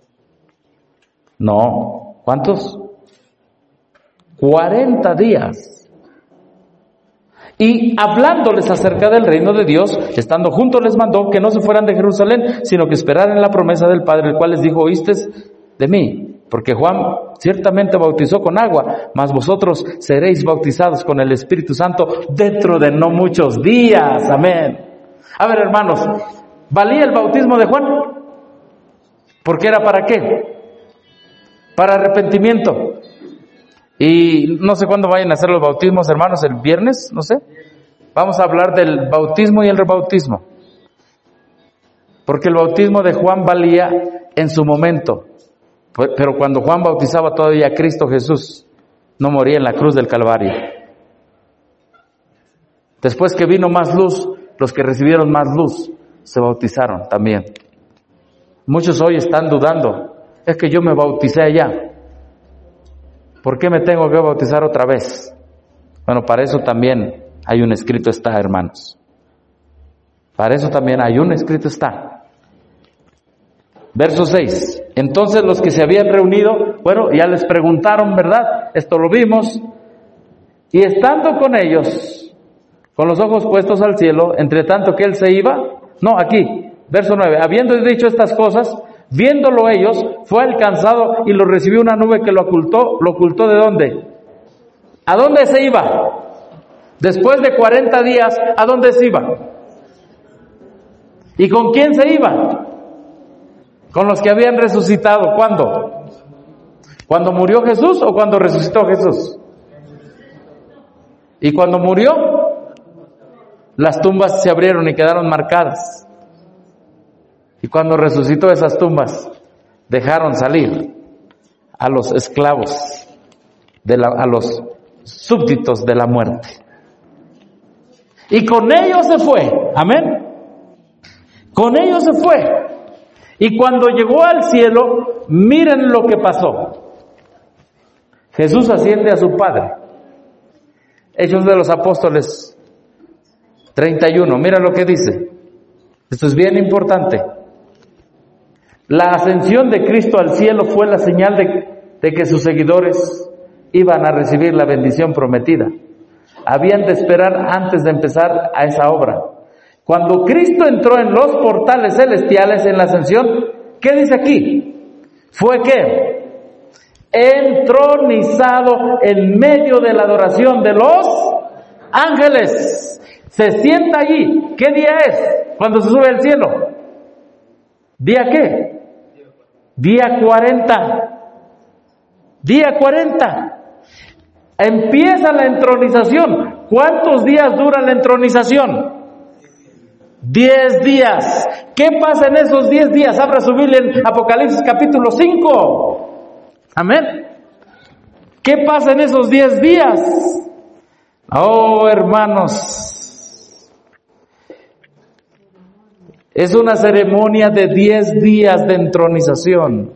No, ¿cuántos? 40 días. Y hablándoles acerca del reino de Dios, estando juntos les mandó que no se fueran de Jerusalén, sino que esperaran la promesa del Padre, el cual les dijo, oísteis de mí, porque Juan ciertamente bautizó con agua, mas vosotros seréis bautizados con el Espíritu Santo dentro de no muchos días. Amén. A ver, hermanos, ¿valía el bautismo de Juan? ¿Porque era para qué? Para arrepentimiento. Y no sé cuándo vayan a hacer los bautismos, hermanos, el viernes, no sé. Vamos a hablar del bautismo y el rebautismo. Porque el bautismo de Juan valía en su momento. Pero cuando Juan bautizaba todavía a Cristo Jesús, no moría en la cruz del Calvario. Después que vino más luz, los que recibieron más luz se bautizaron también. Muchos hoy están dudando. Es que yo me bauticé allá. ¿Por qué me tengo que bautizar otra vez? Bueno, para eso también hay un escrito está, hermanos. Para eso también hay un escrito está. Verso 6. Entonces los que se habían reunido, bueno, ya les preguntaron, ¿verdad? Esto lo vimos. Y estando con ellos, con los ojos puestos al cielo, entre tanto que él se iba, no, aquí, verso 9. Habiendo dicho estas cosas, viéndolo ellos, fue alcanzado y lo recibió una nube que lo ocultó ¿de dónde? ¿A dónde se iba? Después de 40 días, ¿a dónde se iba? ¿Y con quién se iba? Con los que habían resucitado. ¿Cuándo? ¿Cuando murió Jesús o cuando resucitó Jesús? Y cuando murió, las tumbas se abrieron y quedaron marcadas. Y cuando resucitó, esas tumbas dejaron salir a los esclavos, a los súbditos de la muerte. Y con ellos se fue. Amén. Con ellos se fue. Y cuando llegó al cielo, miren lo que pasó. Jesús asciende a su Padre. Hechos de los Apóstoles 31, mira lo que dice. Esto es bien importante. La ascensión de Cristo al cielo fue la señal de que sus seguidores iban a recibir la bendición prometida. Habían de esperar antes de empezar a esa obra. Cuando Cristo entró en los portales celestiales en la ascensión, ¿qué dice aquí? Fue que entronizado en medio de la adoración de los ángeles. Se sienta allí. ¿Qué día es? Cuando se sube al cielo. ¿Día qué? Día 40. Día 40. Empieza la entronización. ¿Cuántos días dura la entronización? 10 días. ¿Qué pasa en esos 10 días? Abra su Biblia en Apocalipsis capítulo 5. Amén. ¿Qué pasa en esos 10 días? Oh, hermanos. Es una ceremonia de 10 días de entronización.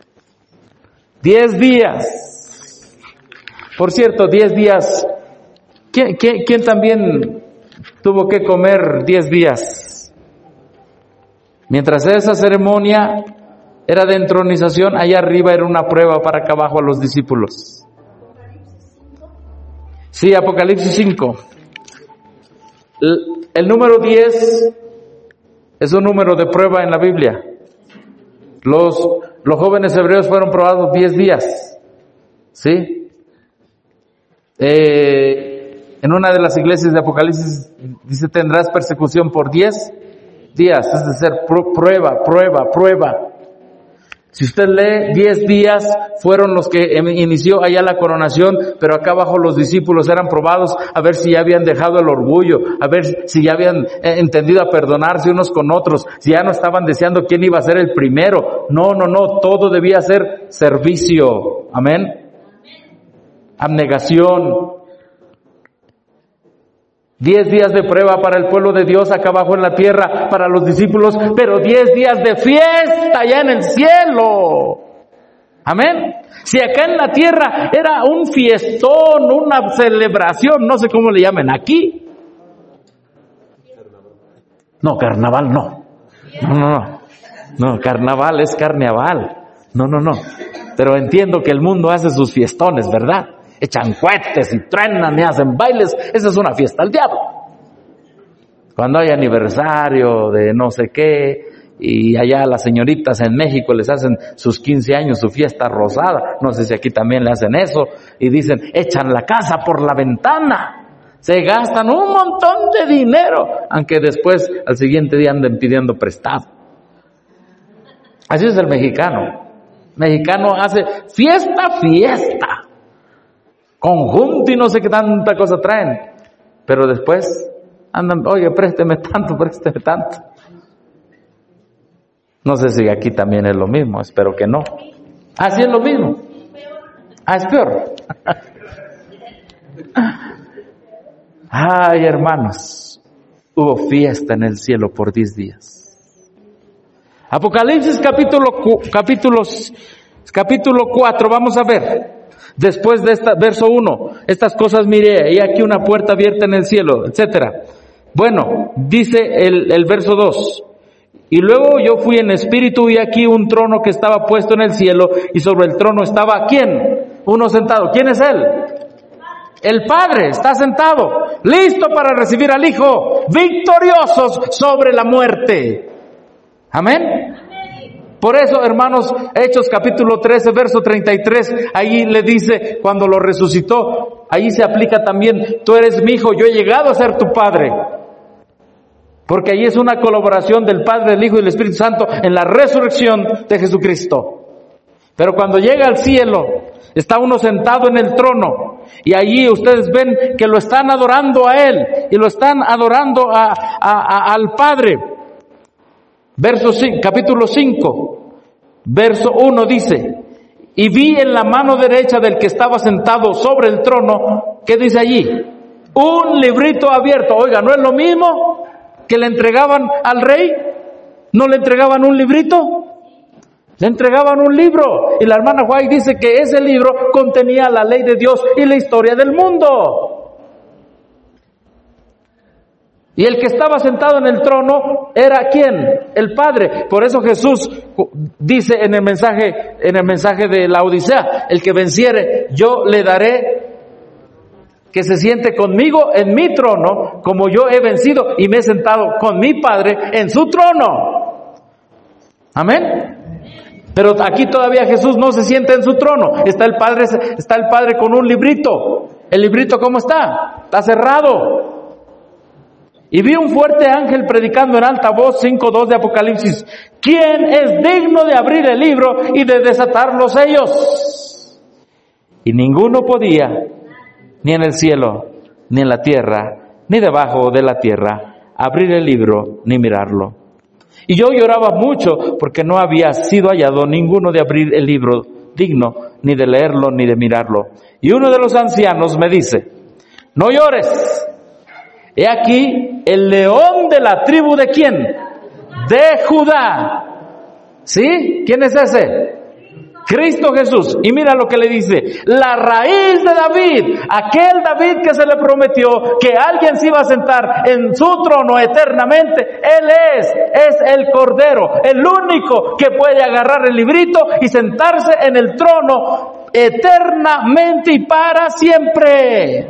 10 días. Por cierto, 10 días. ¿Quién también tuvo que comer 10 días? Mientras esa ceremonia era de entronización, allá arriba era una prueba para acá abajo a los discípulos. Sí, Apocalipsis 5. El número 10 es un número de prueba en la Biblia. Los jóvenes hebreos fueron probados 10 días. ¿Sí? En una de las iglesias de Apocalipsis dice: tendrás persecución por 10 días. Es decir, prueba. Si usted lee, 10 días fueron los que inició allá la coronación, pero acá abajo los discípulos eran probados a ver si ya habían dejado el orgullo, a ver si ya habían entendido a perdonarse unos con otros, si ya no estaban deseando quién iba a ser el primero. No, todo debía ser servicio. Amén. Abnegación. 10 días de prueba para el pueblo de Dios acá abajo en la tierra, para los discípulos, pero 10 días de fiesta allá en el cielo. Amén. Si acá en la tierra era un fiestón, una celebración, no sé cómo le llamen aquí. No, carnaval no. No, carnaval es carnaval. No. Pero entiendo que el mundo hace sus fiestones, ¿verdad? Echan cohetes y truenan y hacen bailes. Esa es una fiesta al diablo. Cuando hay aniversario de no sé qué, y allá las señoritas en México les hacen sus 15 años, su fiesta rosada, no sé si aquí también le hacen eso, y dicen, echan la casa por la ventana, se gastan un montón de dinero, aunque después al siguiente día anden pidiendo prestado. Así es el mexicano. Mexicano hace fiesta, conjunto y no sé qué tanta cosa traen, pero después andan, oye, présteme tanto. No sé si aquí también es lo mismo, espero que no. Así es lo mismo. Es peor. Ay, hermanos, hubo fiesta en el cielo por 10 días. Apocalipsis capítulo 4, vamos a ver. Después de verso 1, estas cosas miré, y aquí una puerta abierta en el cielo, etcétera. Bueno, dice el verso 2. Y luego yo fui en espíritu y aquí un trono que estaba puesto en el cielo, y sobre el trono estaba, ¿quién? Uno sentado. ¿Quién es él? El Padre está sentado, listo para recibir al Hijo, victoriosos sobre la muerte. Amén. Por eso, hermanos, Hechos capítulo 13, verso 33, ahí le dice, cuando lo resucitó, ahí se aplica también, tú eres mi Hijo, yo he llegado a ser tu Padre. Porque ahí es una colaboración del Padre, del Hijo y del Espíritu Santo en la resurrección de Jesucristo. Pero cuando llega al cielo, está uno sentado en el trono, y allí ustedes ven que lo están adorando a Él, y lo están adorando al Padre. Capítulo 5, verso 1 dice, y vi en la mano derecha del que estaba sentado sobre el trono, ¿qué dice allí? Un librito abierto. Oiga, ¿no es lo mismo que le entregaban al rey? ¿No le entregaban un librito? Le entregaban un libro y la hermana White dice que ese libro contenía la ley de Dios y la historia del mundo. Y el que estaba sentado en el trono era ¿quién? El Padre. Por eso Jesús dice en el mensaje de la Odisea, el que venciere, yo le daré que se siente conmigo en mi trono, como yo he vencido y me he sentado con mi Padre en su trono. Amén. Pero aquí todavía Jesús no se sienta en su trono. Está el Padre con un librito. ¿El librito cómo está? Está cerrado. Y vi un fuerte ángel predicando en alta voz, 5:2 de Apocalipsis. ¿Quién es digno de abrir el libro y de desatar los sellos? Y ninguno podía, ni en el cielo, ni en la tierra, ni debajo de la tierra, abrir el libro ni mirarlo. Y yo lloraba mucho porque no había sido hallado ninguno de abrir el libro digno, ni de leerlo, ni de mirarlo. Y uno de los ancianos me dice, no llores. He aquí el león de la tribu ¿de quién? De Judá. ¿Sí? ¿Quién es ese? Cristo Jesús. Y mira lo que le dice, la raíz de David, aquel David que se le prometió que alguien se iba a sentar en su trono eternamente, Él es el Cordero, el único que puede agarrar el librito y sentarse en el trono eternamente y para siempre.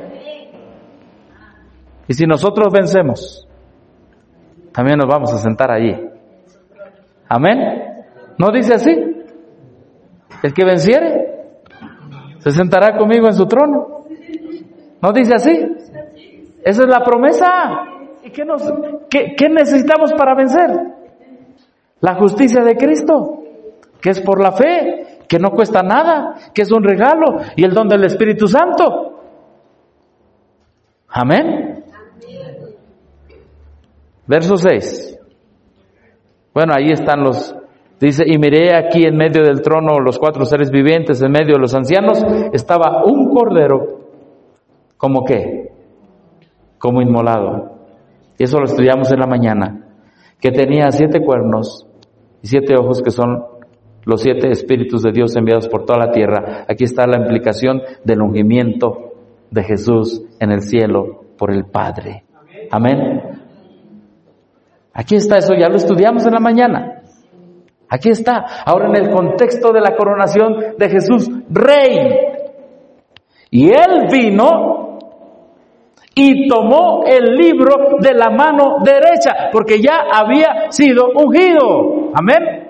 Y si nosotros vencemos, también nos vamos a sentar allí. ¿Amén? ¿No dice así? El que venciere se sentará conmigo en su trono. ¿No dice así? Esa es la promesa. ¿Y qué necesitamos para vencer? La justicia de Cristo, que es por la fe, que no cuesta nada, que es un regalo, y el don del Espíritu Santo. Amén. Verso 6. Bueno, ahí están dice, y miré aquí en medio del trono los 4 seres vivientes, en medio de los ancianos, estaba un cordero, ¿como qué? Como inmolado. Y eso lo estudiamos en la mañana, que tenía 7 cuernos y 7 ojos, que son los 7 espíritus de Dios enviados por toda la tierra. Aquí está la implicación del ungimiento de Jesús en el cielo por el Padre. Amén. Aquí está eso, ya lo estudiamos en la mañana. Aquí está. Ahora en el contexto de la coronación de Jesús, Rey. Y Él vino y tomó el libro de la mano derecha, porque ya había sido ungido. Amén.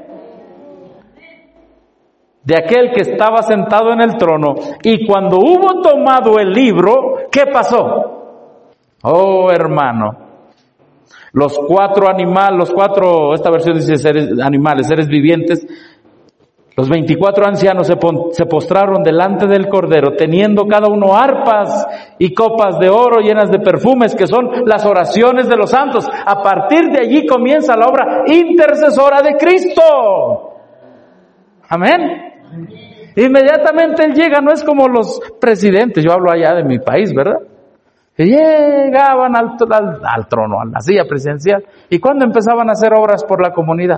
De aquel que estaba sentado en el trono. Y cuando hubo tomado el libro, ¿qué pasó? Oh, hermano. Los 4 animales, esta versión dice seres vivientes, los 24 ancianos se postraron delante del Cordero, teniendo cada uno arpas y copas de oro llenas de perfumes, que son las oraciones de los santos. A partir de allí comienza la obra intercesora de Cristo. Amén. Inmediatamente Él llega, no es como los presidentes, yo hablo allá de mi país, ¿verdad? Que llegaban al trono, a la silla presidencial. ¿Y cuándo empezaban a hacer obras por la comunidad?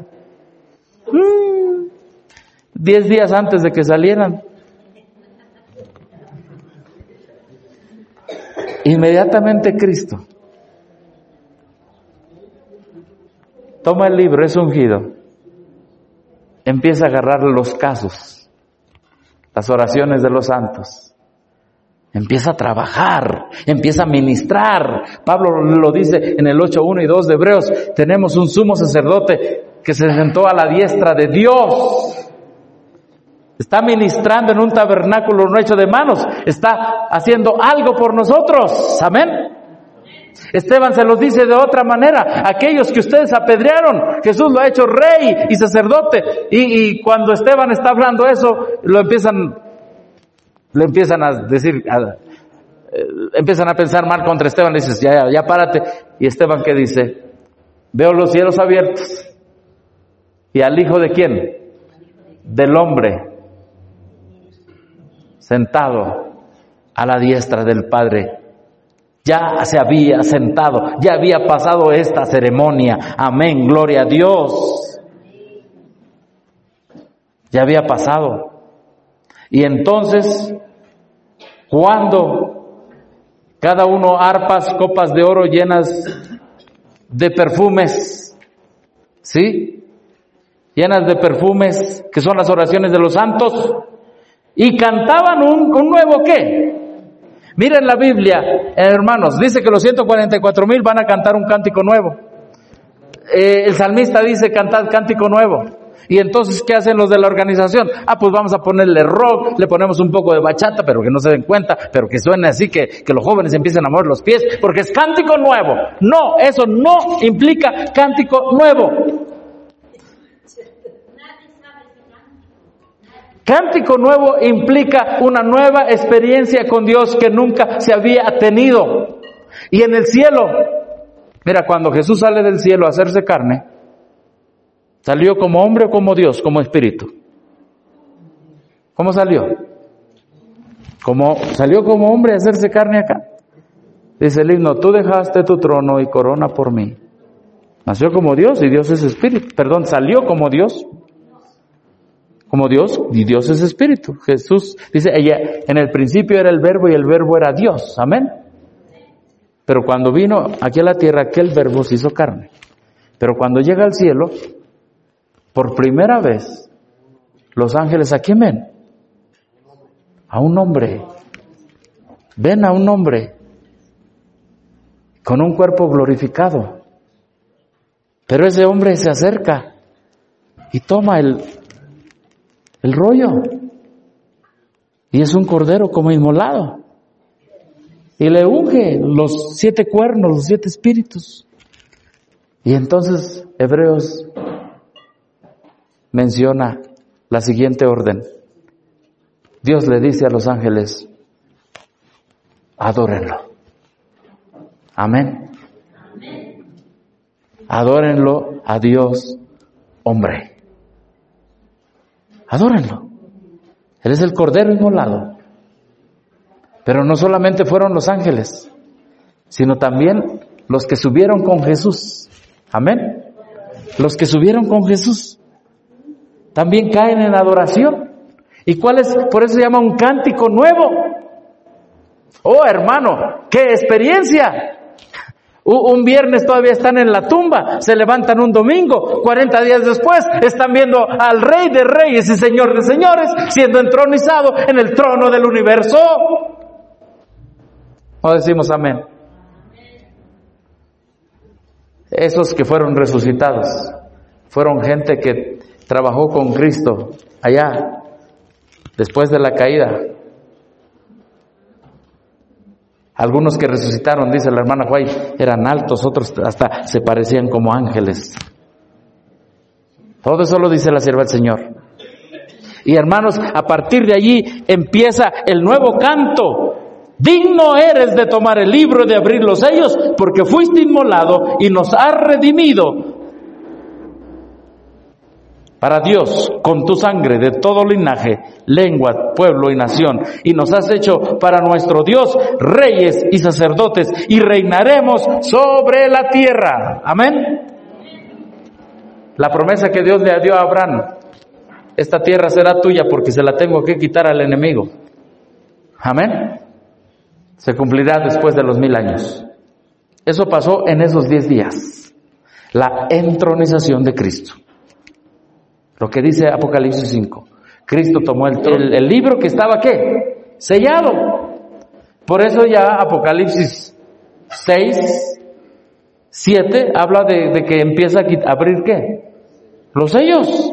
10 días antes de que salieran. Inmediatamente Cristo toma el libro, es ungido, empieza a agarrar los casos, las oraciones de los santos. Empieza a trabajar, empieza a ministrar. Pablo lo dice en el 8:1 y 2 de Hebreos. Tenemos un sumo sacerdote que se sentó a la diestra de Dios. Está ministrando en un tabernáculo no hecho de manos. Está haciendo algo por nosotros. Amén. Esteban se los dice de otra manera. Aquellos que ustedes apedrearon, Jesús lo ha hecho rey y sacerdote. Y cuando Esteban está hablando eso, le empiezan a decir, empiezan a pensar mal contra Esteban. Le dices, ya párate. Y Esteban, ¿qué dice? Veo los cielos abiertos. ¿Y al Hijo de quién? Del hombre, sentado a la diestra del Padre. Ya se había sentado, ya había pasado esta ceremonia. Amén, gloria a Dios. Ya había pasado. Y entonces, cuando cada uno arpas, copas de oro llenas de perfumes, ¿sí? Llenas de perfumes, que son las oraciones de los santos, y cantaban un nuevo ¿qué? Miren la Biblia, hermanos, dice que los 144,000 van a cantar un cántico nuevo. El salmista dice cantad cántico nuevo. Y entonces, ¿qué hacen los de la organización? Pues vamos a ponerle rock, le ponemos un poco de bachata, pero que no se den cuenta, pero que suene así, que los jóvenes empiecen a mover los pies, porque es cántico nuevo. No, eso no implica cántico nuevo. Cántico nuevo implica una nueva experiencia con Dios que nunca se había tenido. Y en el cielo, mira, cuando Jesús sale del cielo a hacerse carne, ¿salió como hombre o como Dios, como espíritu? ¿Cómo salió? Salió como hombre a hacerse carne acá. Dice el himno, tú dejaste tu trono y corona por mí. Nació como Dios y Dios es espíritu. Perdón, salió como Dios. Como Dios, y Dios es espíritu. Jesús dice, en el principio era el verbo y el verbo era Dios. Amén. Pero cuando vino aquí a la tierra, aquel verbo se hizo carne. Pero cuando llega al cielo, por primera vez, los ángeles, ¿a quién ven? A un hombre. Ven a un hombre con un cuerpo glorificado. Pero ese hombre se acerca y toma el rollo. Y es un cordero como inmolado. Y le unge los 7 cuernos, los 7 espíritus. Y entonces Hebreos menciona la siguiente orden. Dios le dice a los ángeles, adórenlo. Amén. Adórenlo a Dios, hombre. Adórenlo. Él es el cordero inmolado. Pero no solamente fueron los ángeles, sino también los que subieron con Jesús. Amén. Los que subieron con Jesús también caen en adoración. ¿Y cuál es? Por eso se llama un cántico nuevo. Oh, hermano, qué experiencia. Un viernes todavía están en la tumba, se levantan un domingo, 40 días después están viendo al Rey de Reyes y Señor de Señores siendo entronizado en el trono del universo. ¿O decimos amén? Esos que fueron resucitados fueron gente que trabajó con Cristo allá después de la caída. Algunos que resucitaron, dice la hermana White, eran altos, otros hasta se parecían como ángeles. Todo eso lo dice la sierva del Señor. Y hermanos, a partir de allí empieza el nuevo canto. Digno eres de tomar el libro y de abrir los sellos, porque fuiste inmolado y nos has redimido para Dios con tu sangre de todo linaje, lengua, pueblo y nación, y nos has hecho para nuestro Dios reyes y sacerdotes, y reinaremos sobre la tierra. Amén. La promesa que Dios le dio a Abraham, esta tierra será tuya porque se la tengo que quitar al enemigo. Amén. Se cumplirá después de los 1000 años. Eso pasó en esos 10 días. La entronización de Cristo. Lo que dice Apocalipsis 5. Cristo tomó el libro que estaba, ¿qué? Sellado. Por eso ya Apocalipsis 6, 7 habla de que empieza a abrir, ¿qué? Los sellos.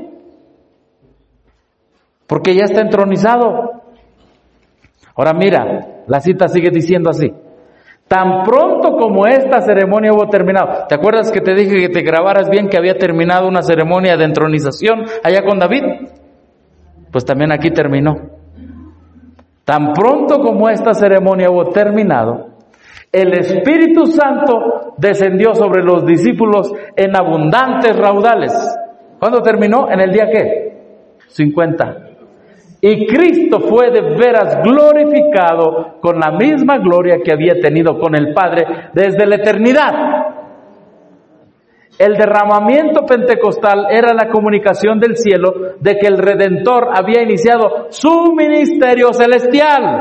Porque ya está entronizado. Ahora mira, la cita sigue diciendo así. Tan pronto como esta ceremonia hubo terminado. ¿Te acuerdas que te dije que te grabaras bien que había terminado una ceremonia de entronización allá con David? Pues también aquí terminó. Tan pronto como esta ceremonia hubo terminado, el Espíritu Santo descendió sobre los discípulos en abundantes raudales. ¿Cuándo terminó? ¿En el día qué? 50. Y Cristo fue de veras glorificado con la misma gloria que había tenido con el Padre desde la eternidad. El derramamiento pentecostal era la comunicación del cielo de que el Redentor había iniciado su ministerio celestial.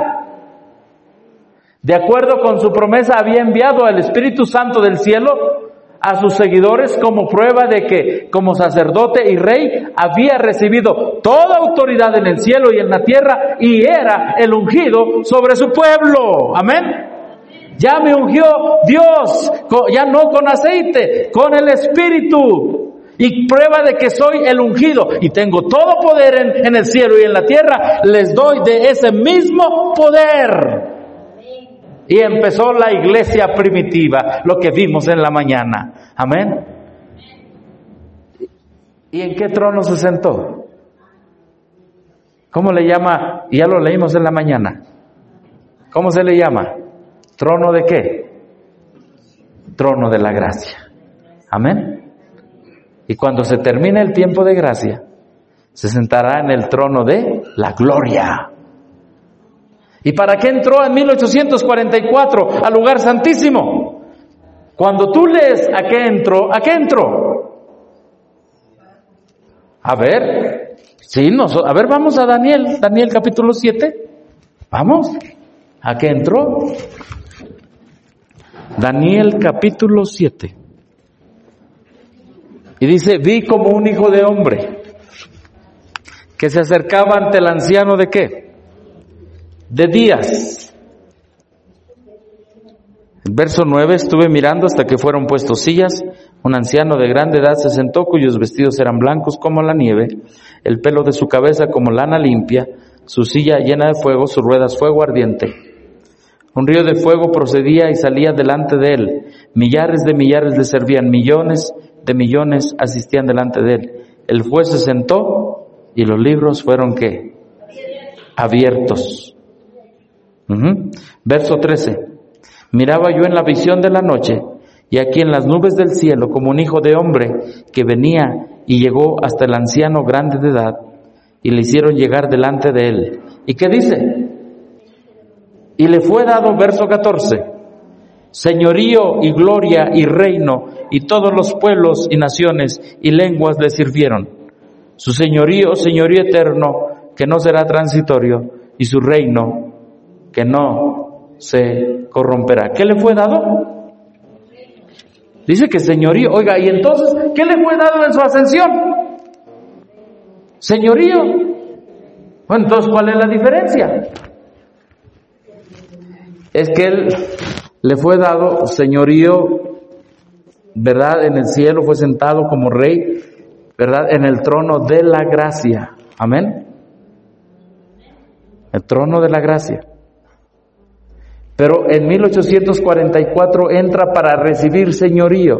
De acuerdo con su promesa, había enviado al Espíritu Santo del cielo a sus seguidores como prueba de que, como sacerdote y rey, había recibido toda autoridad en el cielo y en la tierra y era el ungido sobre su pueblo. Amén. Ya me ungió Dios, ya no con aceite, con el Espíritu. Y prueba de que soy el ungido y tengo todo poder en el cielo y en la tierra, les doy de ese mismo poder. Y empezó la iglesia primitiva, lo que vimos en la mañana. Amén. ¿Y en qué trono se sentó? ¿Cómo le llama? Ya lo leímos en la mañana. ¿Cómo se le llama? ¿Trono de qué? Trono de la gracia. Amén. Y cuando se termine el tiempo de gracia, se sentará en el trono de la gloria. ¿Y para qué entró en 1844 al lugar santísimo? Cuando tú lees ¿a qué entró? A ver, sí, a ver, vamos a Daniel capítulo 7. Vamos, ¿a qué entró? Daniel capítulo 7. Y dice, vi como un hijo de hombre que se acercaba ante el anciano de ¿qué? De días. El verso 9, estuve mirando hasta que fueron puestos sillas. Un anciano de grande edad se sentó, cuyos vestidos eran blancos como la nieve, el pelo de su cabeza como lana limpia, su silla llena de fuego, sus ruedas fuego ardiente. Un río de fuego procedía y salía delante de él. Millares de millares le servían, millones de millones asistían delante de él. El juez se sentó y los libros fueron ¿qué? Abiertos. Verso 13. Miraba yo en la visión de la noche, y aquí en las nubes del cielo, como un hijo de hombre que venía y llegó hasta el anciano grande de edad, y le hicieron llegar delante de él. ¿Y qué dice? Y le fue dado, verso 14, señorío y gloria y reino, y todos los pueblos y naciones y lenguas le sirvieron. Su señorío eterno, que no será transitorio, y su reino, que no se corromperá. ¿Qué le fue dado? Dice que señorío. Oiga, y entonces, ¿qué le fue dado en su ascensión? Señorío. Bueno, entonces, ¿cuál es la diferencia? Es que él le fue dado señorío, ¿verdad? En el cielo fue sentado como rey, ¿verdad? En el trono de la gracia. Amén. El trono de la gracia. Pero en 1844 entra para recibir señorío,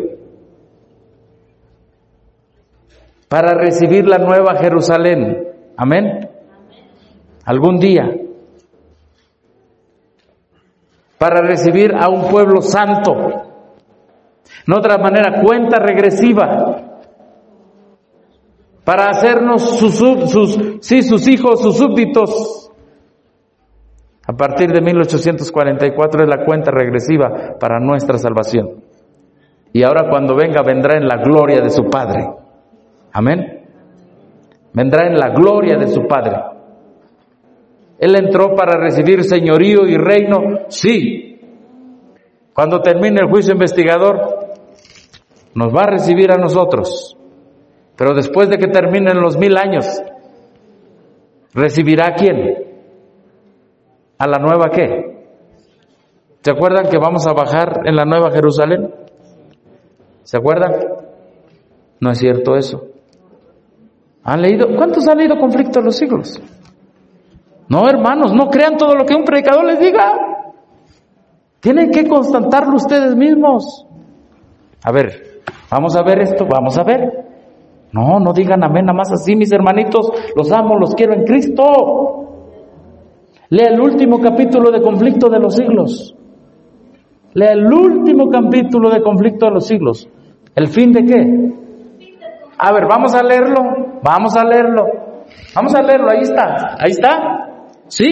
para recibir la nueva Jerusalén. Amén. Algún día. Para recibir a un pueblo santo. De otra manera, cuenta regresiva. Para hacernos sus hijos, sus súbditos. A partir de 1844 es la cuenta regresiva para nuestra salvación. Y ahora cuando venga, vendrá en la gloria de su Padre. Amén. Vendrá en la gloria de su Padre. Él entró para recibir señorío y reino, sí. Cuando termine el juicio investigador, nos va a recibir a nosotros. Pero después de que terminen los 1000 años, ¿recibirá a quién? ¿A la nueva qué? ¿Se acuerdan que vamos a bajar en la nueva Jerusalén? ¿Se acuerdan? No es cierto eso. ¿Han leído? ¿Cuántos han leído Conflicto de los Siglos? No, hermanos, no crean todo lo que un predicador les diga. Tienen que constatarlo ustedes mismos. A ver, vamos a ver esto, vamos a ver. No digan amén, nada más así, mis hermanitos. Los amo, los quiero en Cristo. Lea el último capítulo de Conflicto de los Siglos. Lea el último capítulo de Conflicto de los Siglos. ¿El fin de qué? A ver, vamos a leerlo. Ahí está.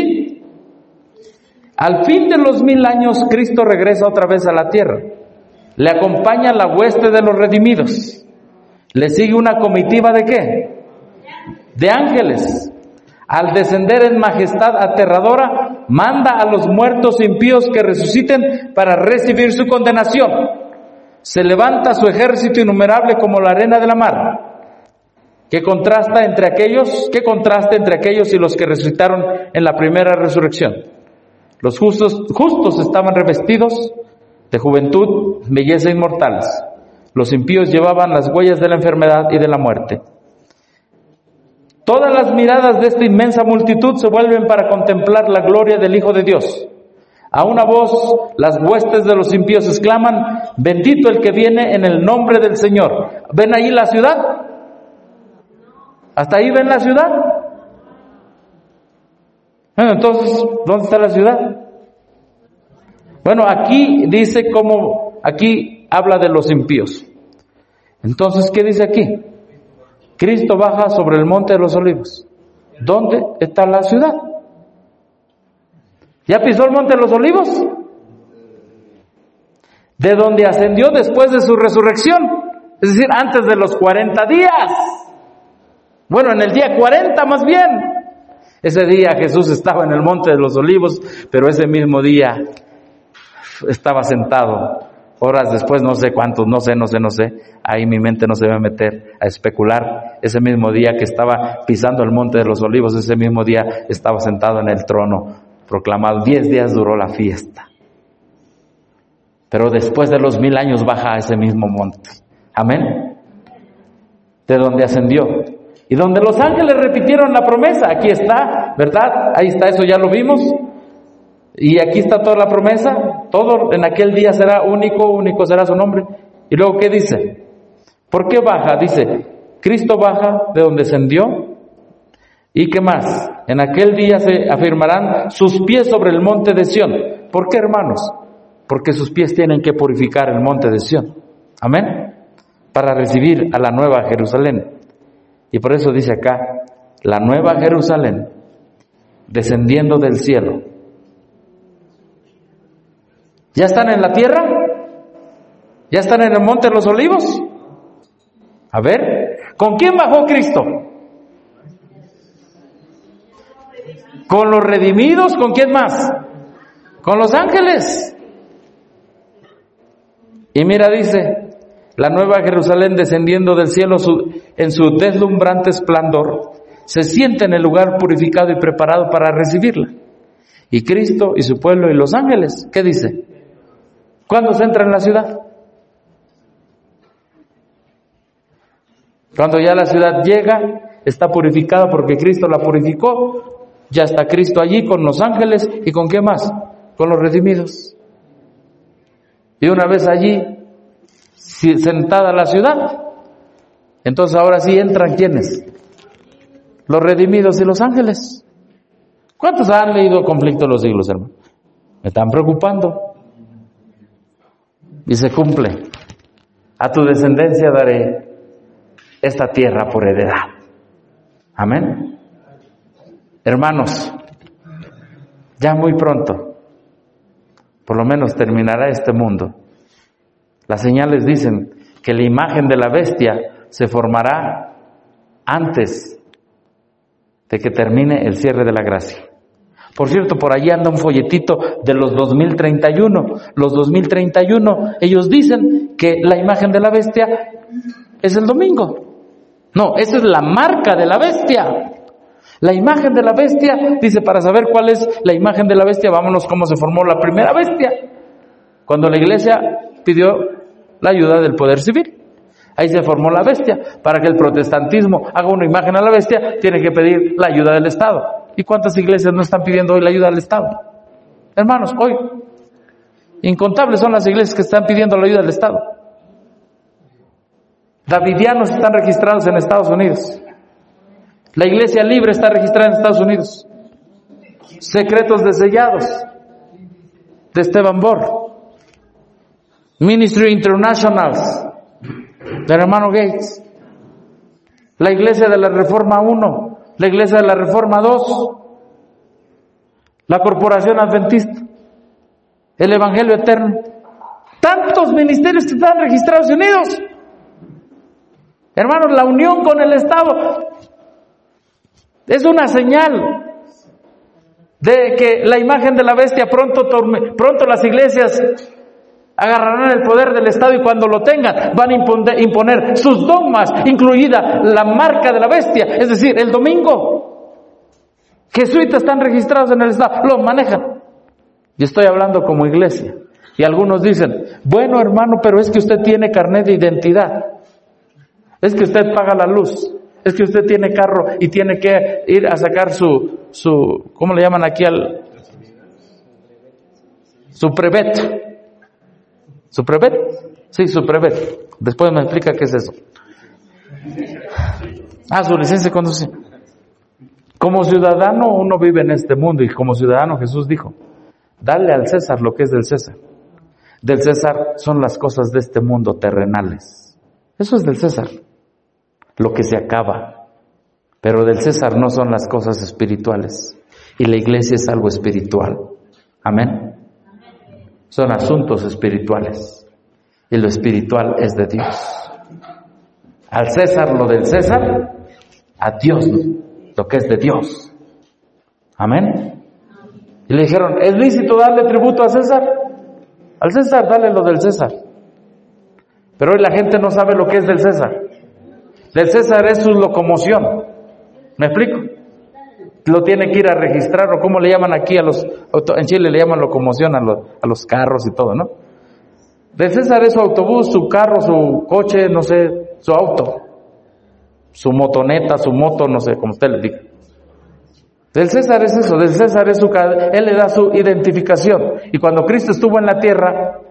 ¿Sí? Al fin de los 1000 años, Cristo regresa otra vez a la tierra. Le acompaña la hueste de los redimidos. Le sigue una comitiva ¿de qué? De ángeles. Al descender en majestad aterradora, manda a los muertos impíos que resuciten para recibir su condenación. Se levanta su ejército innumerable como la arena de la mar. ¿Qué contraste entre aquellos y los que resucitaron en la primera resurrección? Los justos estaban revestidos de juventud, belleza inmortales. Los impíos llevaban las huellas de la enfermedad y de la muerte. Todas las miradas de esta inmensa multitud se vuelven para contemplar la gloria del Hijo de Dios. A una voz, las huestes de los impíos exclaman: bendito el que viene en el nombre del Señor. ¿Ven ahí la ciudad? ¿Hasta ahí ven la ciudad? Bueno, entonces, ¿dónde está la ciudad? Bueno, aquí dice aquí habla de los impíos. Entonces, ¿qué dice aquí? Cristo baja sobre el monte de los olivos. ¿Dónde está la ciudad? ¿Ya pisó el monte de los olivos? De donde ascendió después de su resurrección. Es decir, antes de los 40 días. Bueno, en el día 40 más bien. Ese día Jesús estaba en el monte de los olivos, pero ese mismo día estaba sentado. Horas después, no sé cuántos, no sé. Ahí mi mente no se va a meter a especular. Ese mismo día que estaba pisando el monte de los olivos, ese mismo día estaba sentado en el trono, proclamado. 10 días duró la fiesta. Pero después de los 1000 años baja a ese mismo monte. Amén. De donde ascendió. Y donde los ángeles repitieron la promesa. Aquí está, ¿verdad? Ahí está, eso ya lo vimos. Y aquí está toda la promesa. Todo en aquel día será único será su nombre. Y luego, ¿qué dice? ¿Por qué baja? Dice, Cristo baja de donde ascendió. ¿Y qué más? En aquel día se afirmarán sus pies sobre el monte de Sión. ¿Por qué, hermanos? Porque sus pies tienen que purificar el monte de Sión. Amén. Para recibir a la nueva Jerusalén. Y por eso dice acá, la nueva Jerusalén, descendiendo del cielo. ¿Ya están en la tierra? ¿Ya están en el monte de los olivos? A ver, ¿con quién bajó Cristo? ¿Con los redimidos? ¿Con quién más? Con los ángeles. Y mira, dice, la nueva Jerusalén descendiendo del cielo en su deslumbrante esplendor, se sienta en el lugar purificado y preparado para recibirla. Y Cristo y su pueblo y los ángeles, ¿qué dice? ¿Cuándo se entra en la ciudad? Cuando ya la ciudad llega, está purificada porque Cristo la purificó, ya está Cristo allí con los ángeles y ¿con qué más? Con los redimidos. Y una vez allí, sentada la ciudad, entonces ahora sí entran ¿quiénes? Los redimidos y los ángeles. ¿Cuántos han leído Conflicto de los Siglos, hermano? Me están preocupando. Y se cumple. A tu descendencia daré esta tierra por heredad. Amén. Hermanos, ya muy pronto, por lo menos terminará este mundo. Las señales dicen que la imagen de la bestia se formará antes de que termine el cierre de la gracia. Por cierto, por allí anda un folletito de los 2031. Los 2031, ellos dicen que la imagen de la bestia es el domingo. No, esa es la marca de la bestia. La imagen de la bestia, dice, para saber cuál es la imagen de la bestia, vámonos cómo se formó la primera bestia. Cuando la iglesia pidió la ayuda del poder civil. Ahí se formó la bestia. Para que el protestantismo haga una imagen a la bestia, tiene que pedir la ayuda del Estado. ¿Y cuántas iglesias no están pidiendo hoy la ayuda del Estado? Hermanos, hoy, incontables son las iglesias que están pidiendo la ayuda del Estado. Davidianos están registrados en Estados Unidos. La Iglesia Libre está registrada en Estados Unidos. Secretos de Sellados, de Esteban Borr. Ministry Internationals, del hermano Gates. La Iglesia de la Reforma 1. La Iglesia de la Reforma 2, la Corporación Adventista, el Evangelio Eterno, Tantos ministerios que están registrados y unidos. Hermanos, la unión con el Estado es una señal de que la imagen de la bestia pronto las iglesias agarrarán el poder del Estado, y cuando lo tengan van a imponer sus dogmas, incluida la marca de la bestia, es decir, el domingo. Jesuitas están registrados en el Estado, los manejan. Y estoy hablando como iglesia. Y algunos dicen, bueno hermano, pero es que usted tiene carnet de identidad, es que usted paga la luz, es que usted tiene carro y tiene que ir a sacar su ¿cómo le llaman aquí su brevet? ¿Su brevet? Sí, su brevet. Después me explica qué es eso. Su licencia de conducir. Como ciudadano uno vive en este mundo, y como ciudadano Jesús dijo, dale al César lo que es del César. Del César son las cosas de este mundo terrenales. Eso es del César, lo que se acaba. Pero del César no son las cosas espirituales. Y la iglesia es algo espiritual. Amén. Son asuntos espirituales. Y lo espiritual es de Dios. Al César lo del César, a Dios lo que es de Dios. Amén. Y le dijeron, ¿es lícito darle tributo a César? Al César, dale lo del César. Pero hoy la gente no sabe lo que es del César. Del César es su locomoción. ¿Me explico? Lo tiene que ir a registrar, o como le llaman aquí en Chile le llaman locomoción a los carros y todo, ¿no? Del César es su autobús, su carro, su coche, no sé, su auto, su motoneta, su moto, no sé, como usted le diga. Del César es eso, del César es él le da su identificación. Y cuando Cristo estuvo en la tierra,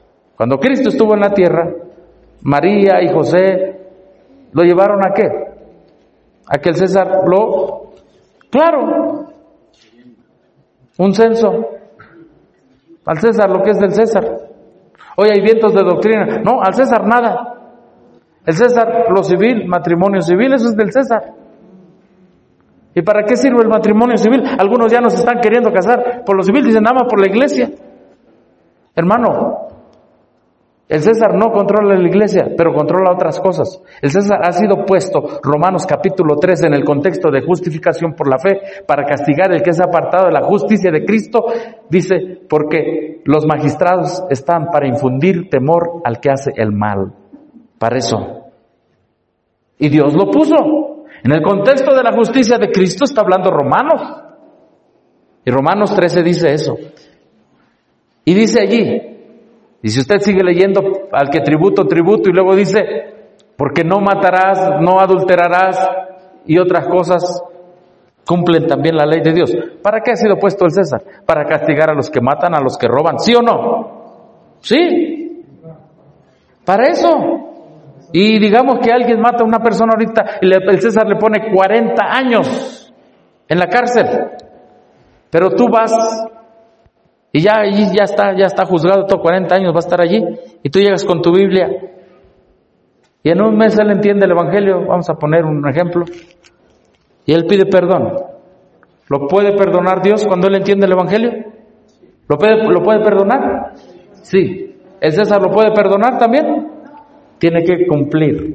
María y José lo llevaron ¿a qué? A que el César claro, un censo. Al César lo que es del César. Hoy hay vientos de doctrina. No, al César nada. El César, lo civil, matrimonio civil, eso es del César. ¿Y para qué sirve el matrimonio civil? Algunos ya nos están queriendo casar por lo civil, dicen nada más por la iglesia. Hermano, el César no controla la iglesia, pero controla otras cosas. El César ha sido puesto, Romanos capítulo 3, en el contexto de justificación por la fe, para castigar el que es apartado de la justicia de Cristo. Dice, porque los magistrados están para infundir temor al que hace el mal. Para eso. Y Dios lo puso. En el contexto de la justicia de Cristo está hablando Romanos. Y Romanos 13 dice eso. Y dice allí, y si usted sigue leyendo, al que tributo, y luego dice, porque no matarás, no adulterarás, y otras cosas, cumplen también la ley de Dios. ¿Para qué ha sido puesto el César? Para castigar a los que matan, a los que roban, ¿sí o no? Sí. Para eso. Y digamos que alguien mata a una persona ahorita y el César le pone 40 años en la cárcel. Pero tú vas y ya está juzgado todo, 40 años va a estar allí, y tú llegas con tu Biblia y en un mes él entiende el Evangelio, vamos a poner un ejemplo, y él pide perdón. ¿Lo puede perdonar Dios cuando él entiende el Evangelio? ¿Lo puede perdonar? Sí. ¿El César lo puede perdonar también? Tiene que cumplir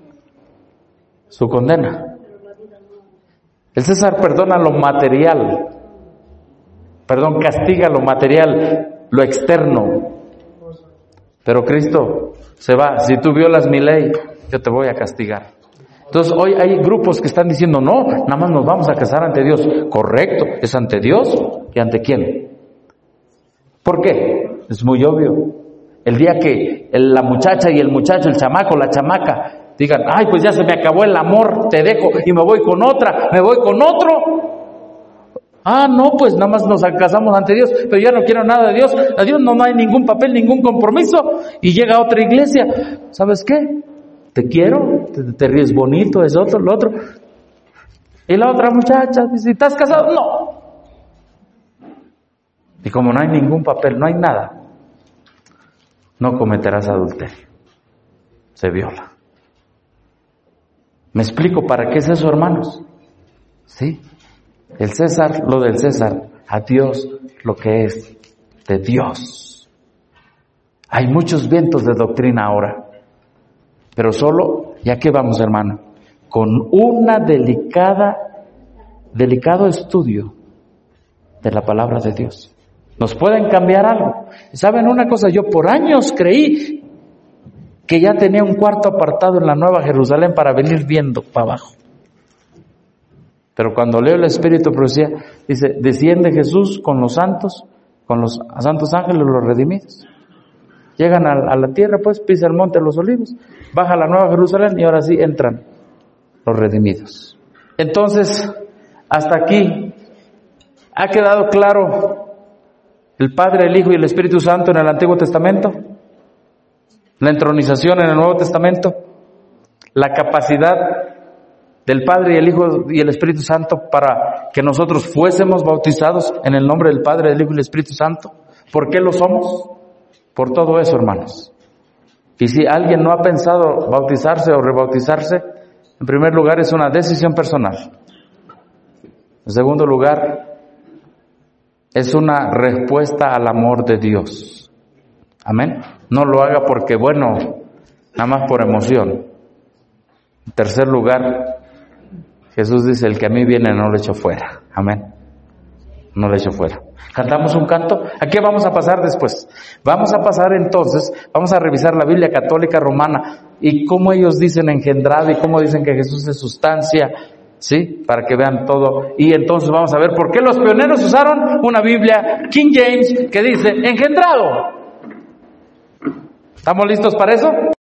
su condena. El César perdona lo material, castiga lo material, lo externo. Pero Cristo se va, si tú violas mi ley, yo te voy a castigar. Entonces hoy hay grupos que están diciendo, no, nada más nos vamos a casar ante Dios. Correcto, es ante Dios y ante quién. ¿Por qué? Es muy obvio. El día que la muchacha y el muchacho, el chamaco, la chamaca, digan, ay, pues ya se me acabó el amor, te dejo y me voy con otra, me voy con otro. No, pues nada más nos casamos ante Dios, pero yo no quiero nada de Dios. A Dios no hay ningún papel, ningún compromiso. Y llega a otra iglesia, ¿sabes qué? Te quiero, te ríes bonito, es otro, lo otro. Y la otra muchacha dice, ¿estás casado? No. Y como no hay ningún papel, no hay nada, no cometerás adulterio. Se viola. ¿Me explico para qué es eso, hermanos? Sí. El César, lo del César. A Dios, lo que es de Dios. Hay muchos vientos de doctrina ahora, pero solo, ¿y a qué vamos, hermano? Con una delicado estudio de la palabra de Dios. Nos pueden cambiar algo. ¿Saben una cosa? Yo por años creí que ya tenía un cuarto apartado en la Nueva Jerusalén para venir viendo para abajo. Pero cuando leo el Espíritu de Profecía, dice, desciende Jesús con los santos ángeles, los redimidos. Llegan a la tierra, pues, pisa el monte de los olivos, baja a la Nueva Jerusalén y ahora sí entran los redimidos. Entonces, hasta aquí, ¿ha quedado claro el Padre, el Hijo y el Espíritu Santo en el Antiguo Testamento? La entronización en el Nuevo Testamento, la capacidad del Padre y el Hijo y el Espíritu Santo para que nosotros fuésemos bautizados en el nombre del Padre, del Hijo y del Espíritu Santo. ¿Por qué lo somos? Por todo eso, hermanos. Y si alguien no ha pensado bautizarse o rebautizarse, en primer lugar es una decisión personal. En segundo lugar, es una respuesta al amor de Dios. Amén. No lo haga porque, bueno, nada más por emoción. En tercer lugar, Jesús dice, el que a mí viene no lo echo fuera. Amén. No lo echo fuera. Cantamos un canto. ¿A qué vamos a pasar después? Vamos a pasar entonces, vamos a revisar la Biblia católica romana y cómo ellos dicen engendrado y cómo dicen que Jesús es sustancia, ¿sí? Para que vean todo. Y entonces vamos a ver por qué los pioneros usaron una Biblia King James que dice engendrado. ¿Estamos listos para eso?